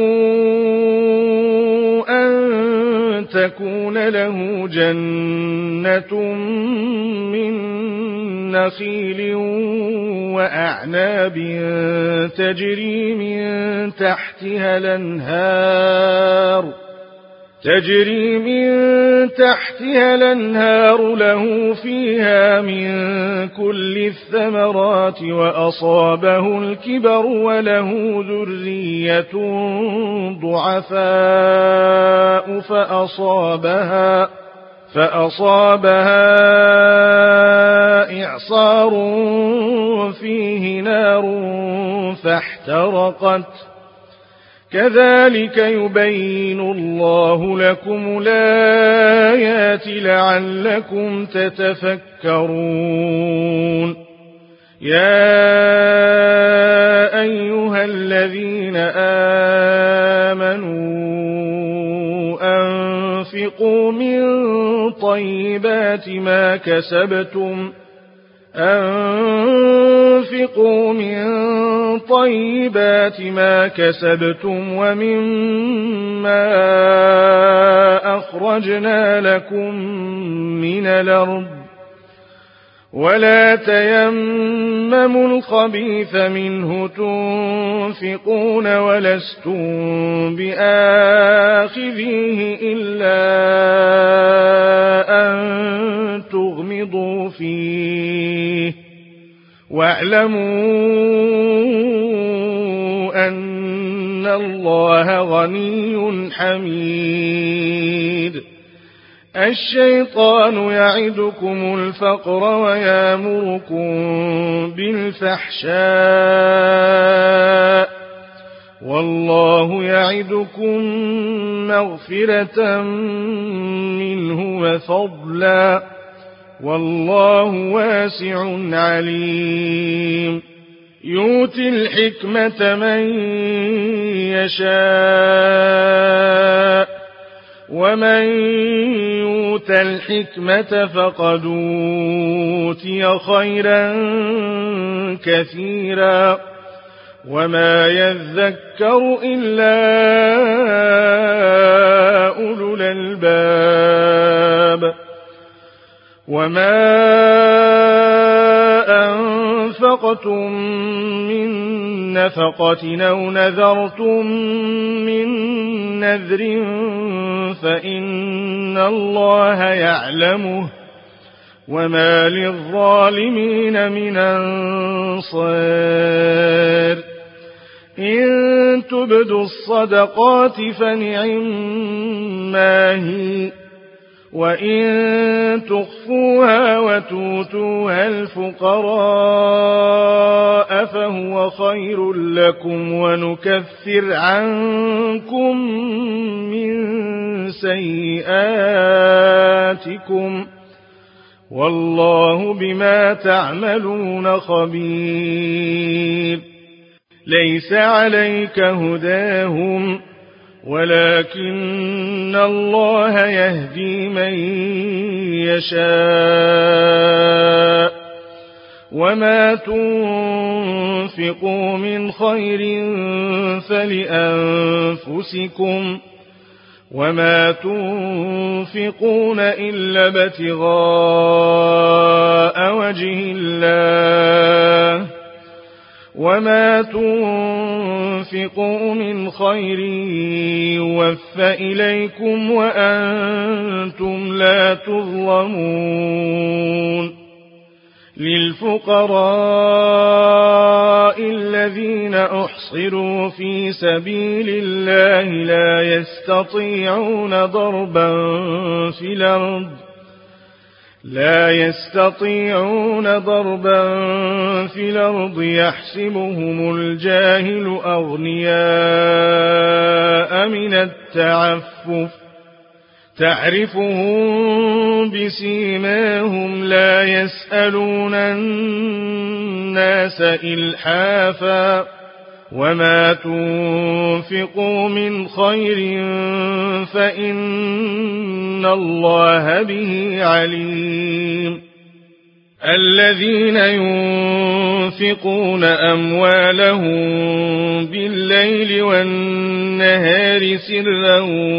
أن تكون له جنة من نخيل وأعناب تجري من تحتها الأنهار له فيها من كل الثمرات وأصابه الكبر وله ذرية ضعفاء فأصابها إعصار فيه نار فاحترقت كذلك يبين الله لكم الآيات لعلكم تتفكرون يا أيها الذين آمنوا أنفقوا من طيبات ما كسبتم ومما أخرجنا لكم من الأرض ولا تيمموا الخبيث منه تنفقون ولستم بآخذيه إلا أن تغمضوا فيه واعلموا أن الله غني حميد الشيطان يعدكم الفقر ويأمركم بالفحشاء والله يعدكم مغفرة منه وفضلا والله واسع عليم يؤتي الحكمة من يشاء ومن يؤت الحكمة فقد أوتي خيرا كثيرا وما يذكر إلا أولو الألباب وما أنفقتم من نفقة أو نذرتم من نذر فإن الله يعلمه وما للظالمين من أنصار إن تبدوا الصدقات فنعما هي وإن تخفوها وتؤتوها الفقراء فهو خير لكم ونكفر عنكم من سيئاتكم والله بما تعملون خبير ليس عليك هداهم ولكن الله يهدي من يشاء وما تنفقوا تنفقوا من خير فلأنفسكم وما تنفقون إلا ابتغاء وجه الله وما تنفقوا من خير يوفى إليكم وأنتم لا تظلمون للفقراء الذين أحصروا في سبيل الله لا يستطيعون ضربا في الأرض يحسبهم الجاهل أغنياء من التعفف تعرفهم بسيماهم لا يسألون الناس إلحافا وما تنفقوا من خير فإن الله به عليم الذين ينفقون أموالهم بالليل والنهار سرا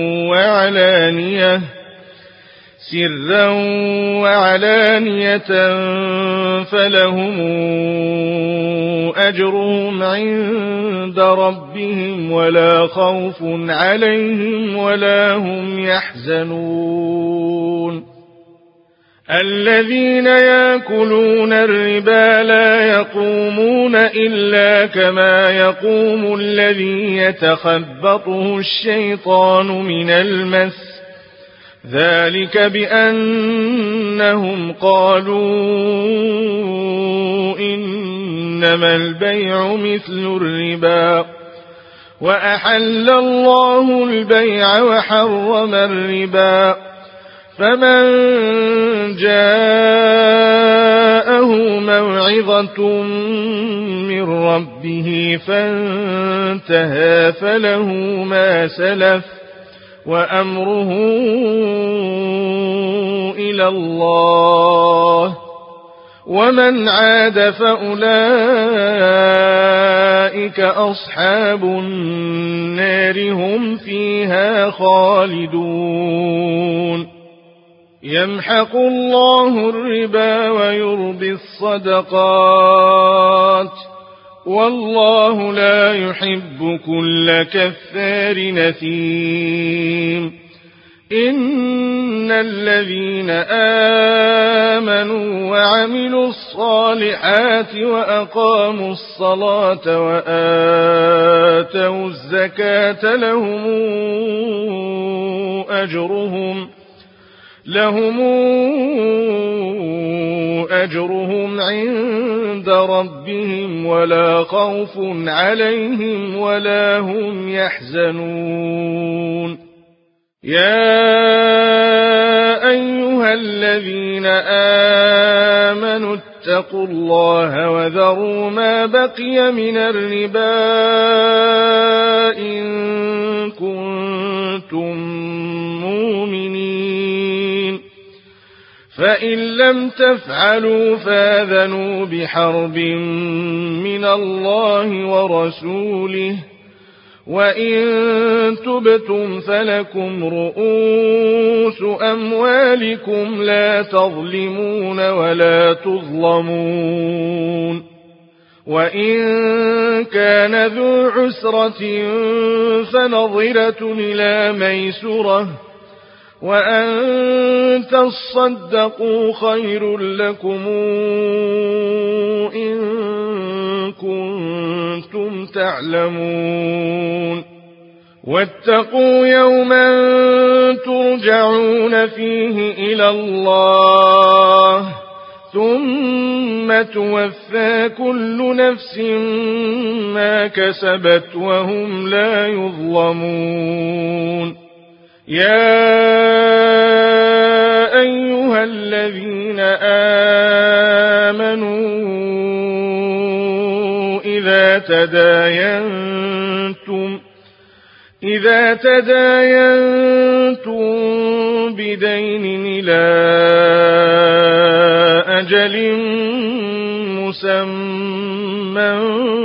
وعلانية فلهم أجرهم عند ربهم ولا خوف عليهم ولا هم يحزنون الذين يأكلون الربا لا يقومون إلا كما يقوم الذي يتخبطه الشيطان من المس ذلك بأنهم قالوا إنما البيع مثل الربا وأحل الله البيع وحرم الربا فمن جاءه موعظة من ربه فانتهى فله ما سلف وأمره إلى الله ومن عاد فأولئك أصحاب النار هم فيها خالدون يمحق الله الربا ويربي الصدقات والله لا يحب كل كفار نثيم إن الذين آمنوا وعملوا الصالحات وأقاموا الصلاة وآتوا الزكاة لهم أجرهم عند ربهم ولا خوف عليهم ولا هم يحزنون يا أيها الذين آمنوا اتقوا الله وذروا ما بقي من الربا إن كنتم مؤمنين فإن لم تفعلوا فآذنوا بحرب من الله ورسوله وإن تبتم فلكم رؤوس أموالكم لا تظلمون ولا تظلمون وإن كان ذو عسرة فنظرة إلى ميسرة وأن تصدقوا خير لكم إن كنتم تعلمون واتقوا يوما ترجعون فيه إلى الله ثم توفى كل نفس ما كسبت وهم لا يظلمون يا أيها الذين آمنوا إذا تداينتم بدين إلى أجل مسمى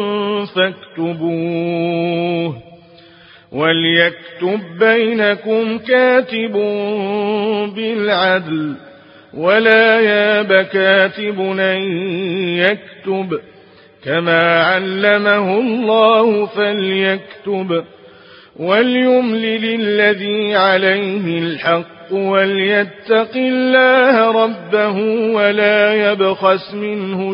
فاكتبوه وليكتب بينكم كاتب بالعدل ولا ياب كاتب أن يكتب كما علمه الله فليكتب وليملل الذي عليه الحق وليتق الله ربه ولا يبخس منه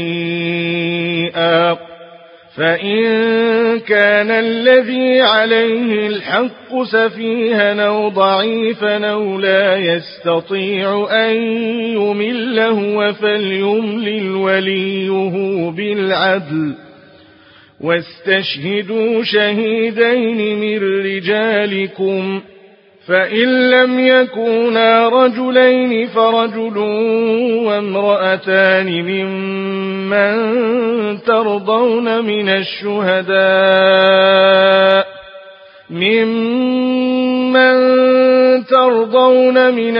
شيئا فإن كان الذي عليه الحق سفيها أو ضعيفا أو لا يستطيع أن يمله فليملل وليه بالعدل واستشهدوا شهيدين من رجالكم فإن لم يكونا رجلين فرجل وامرأتان ممن ترضون من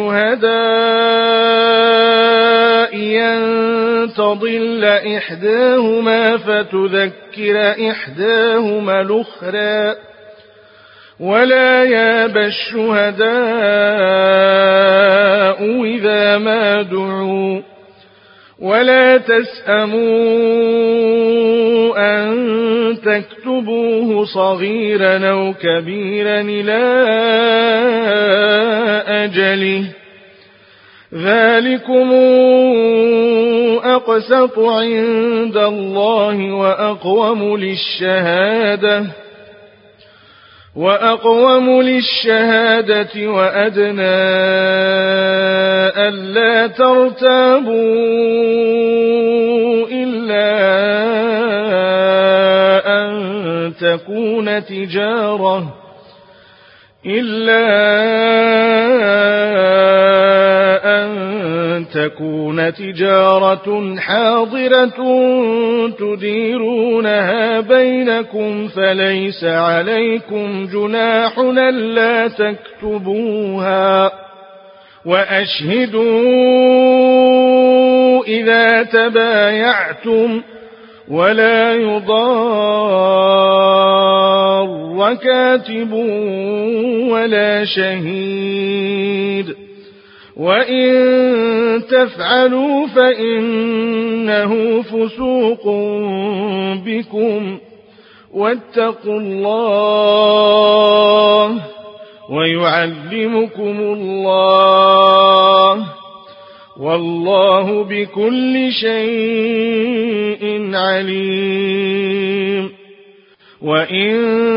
الشهداء أن تضل إحداهما فتذكر إحداهما الأخرى ولا ياب الشهداء إذا ما دعوا ولا تسأموا أن تكتبوه صغيرا أو كبيرا إلى أجله ذلكم أقسط عند الله وأقوم للشهادة وأدنى ألا ترتابوا إلا أن تكون تجارة حاضرة تديرونها بينكم فليس عليكم جناح ألا تكتبوها وأشهدوا إذا تبايعتم ولا يضار كاتب ولا شهيد وإن تفعلوا فإنه فسوق بكم واتقوا الله ويعلمكم الله والله بكل شيء عليم وإن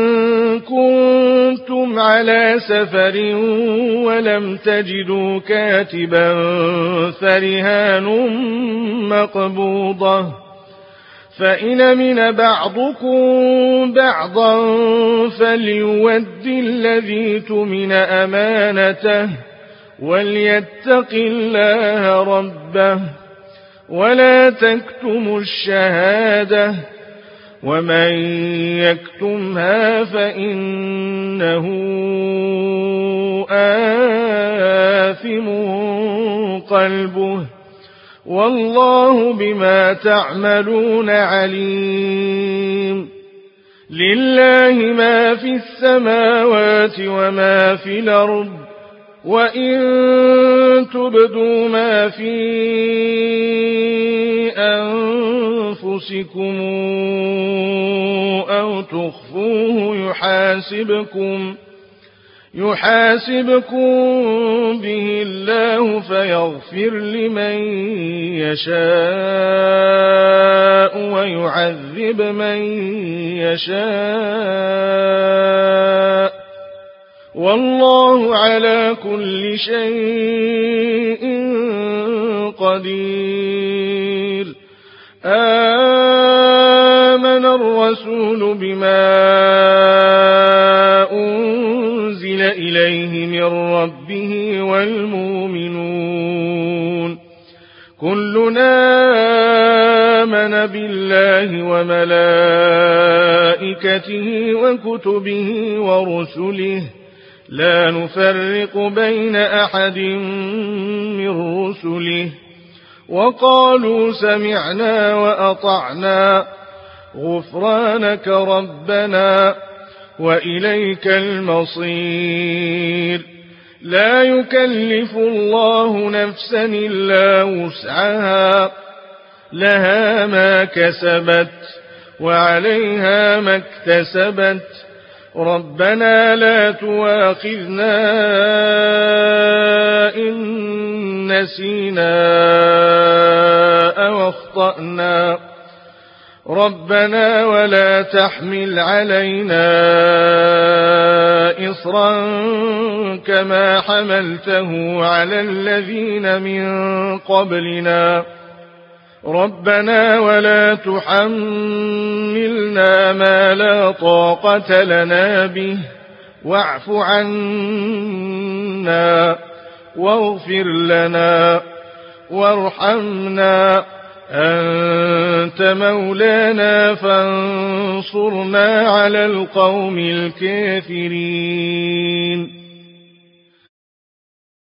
كنتم على سفر ولم تجدوا كاتبا فرهان مقبوضة فإن أمن بعضكم بعضا فليؤد الذي اؤتمن أمانته وليتق الله ربه ولا تكتموا الشهادة ومن يكتمها فإنه آثم قلبه والله بما تعملون عليم لله ما في السماوات وما في الأرض وإن تبدوا ما في أنفسكم أو تخفوه يحاسبكم به الله فيغفر لمن يشاء ويعذب من يشاء والله على كل شيء قدير آمن الرسول بما أنزل إليه من ربه والمؤمنون كلنا آمن بالله وملائكته وكتبه ورسله لا نفرق بين أحد من رسله وقالوا سمعنا وأطعنا غفرانك ربنا وإليك المصير. لا يكلف الله نفسا إلا وسعها، لها ما كسبت وعليها ما اكتسبت. ربنا لا تؤاخذنا إن نسينا أو أخطأنا، ربنا ولا تحمل علينا إصرا كما حملته على الذين من قبلنا، ربنا ولا تحملنا ما لا طاقة لنا به، واعف عنا واغفر لنا وارحمنا، أنت مولانا فانصرنا على القوم الكافرين.